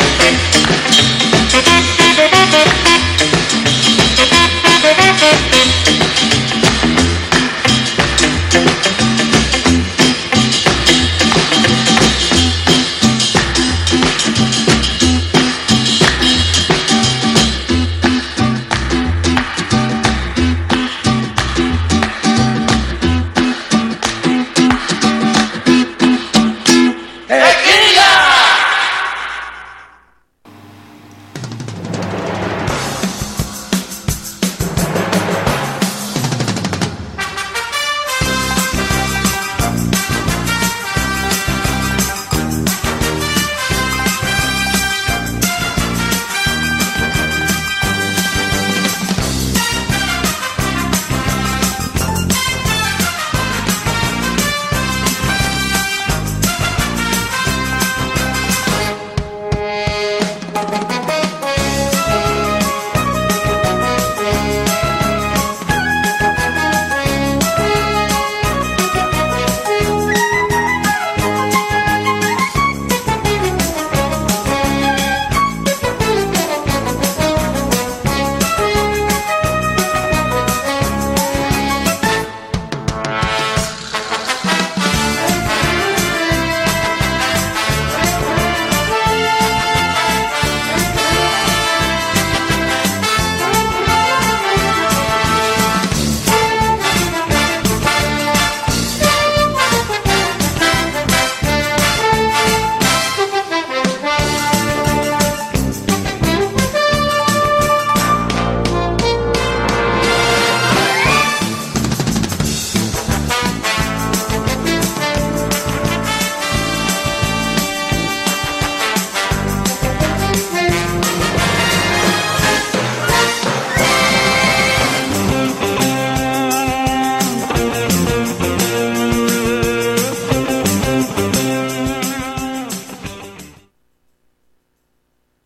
siempre.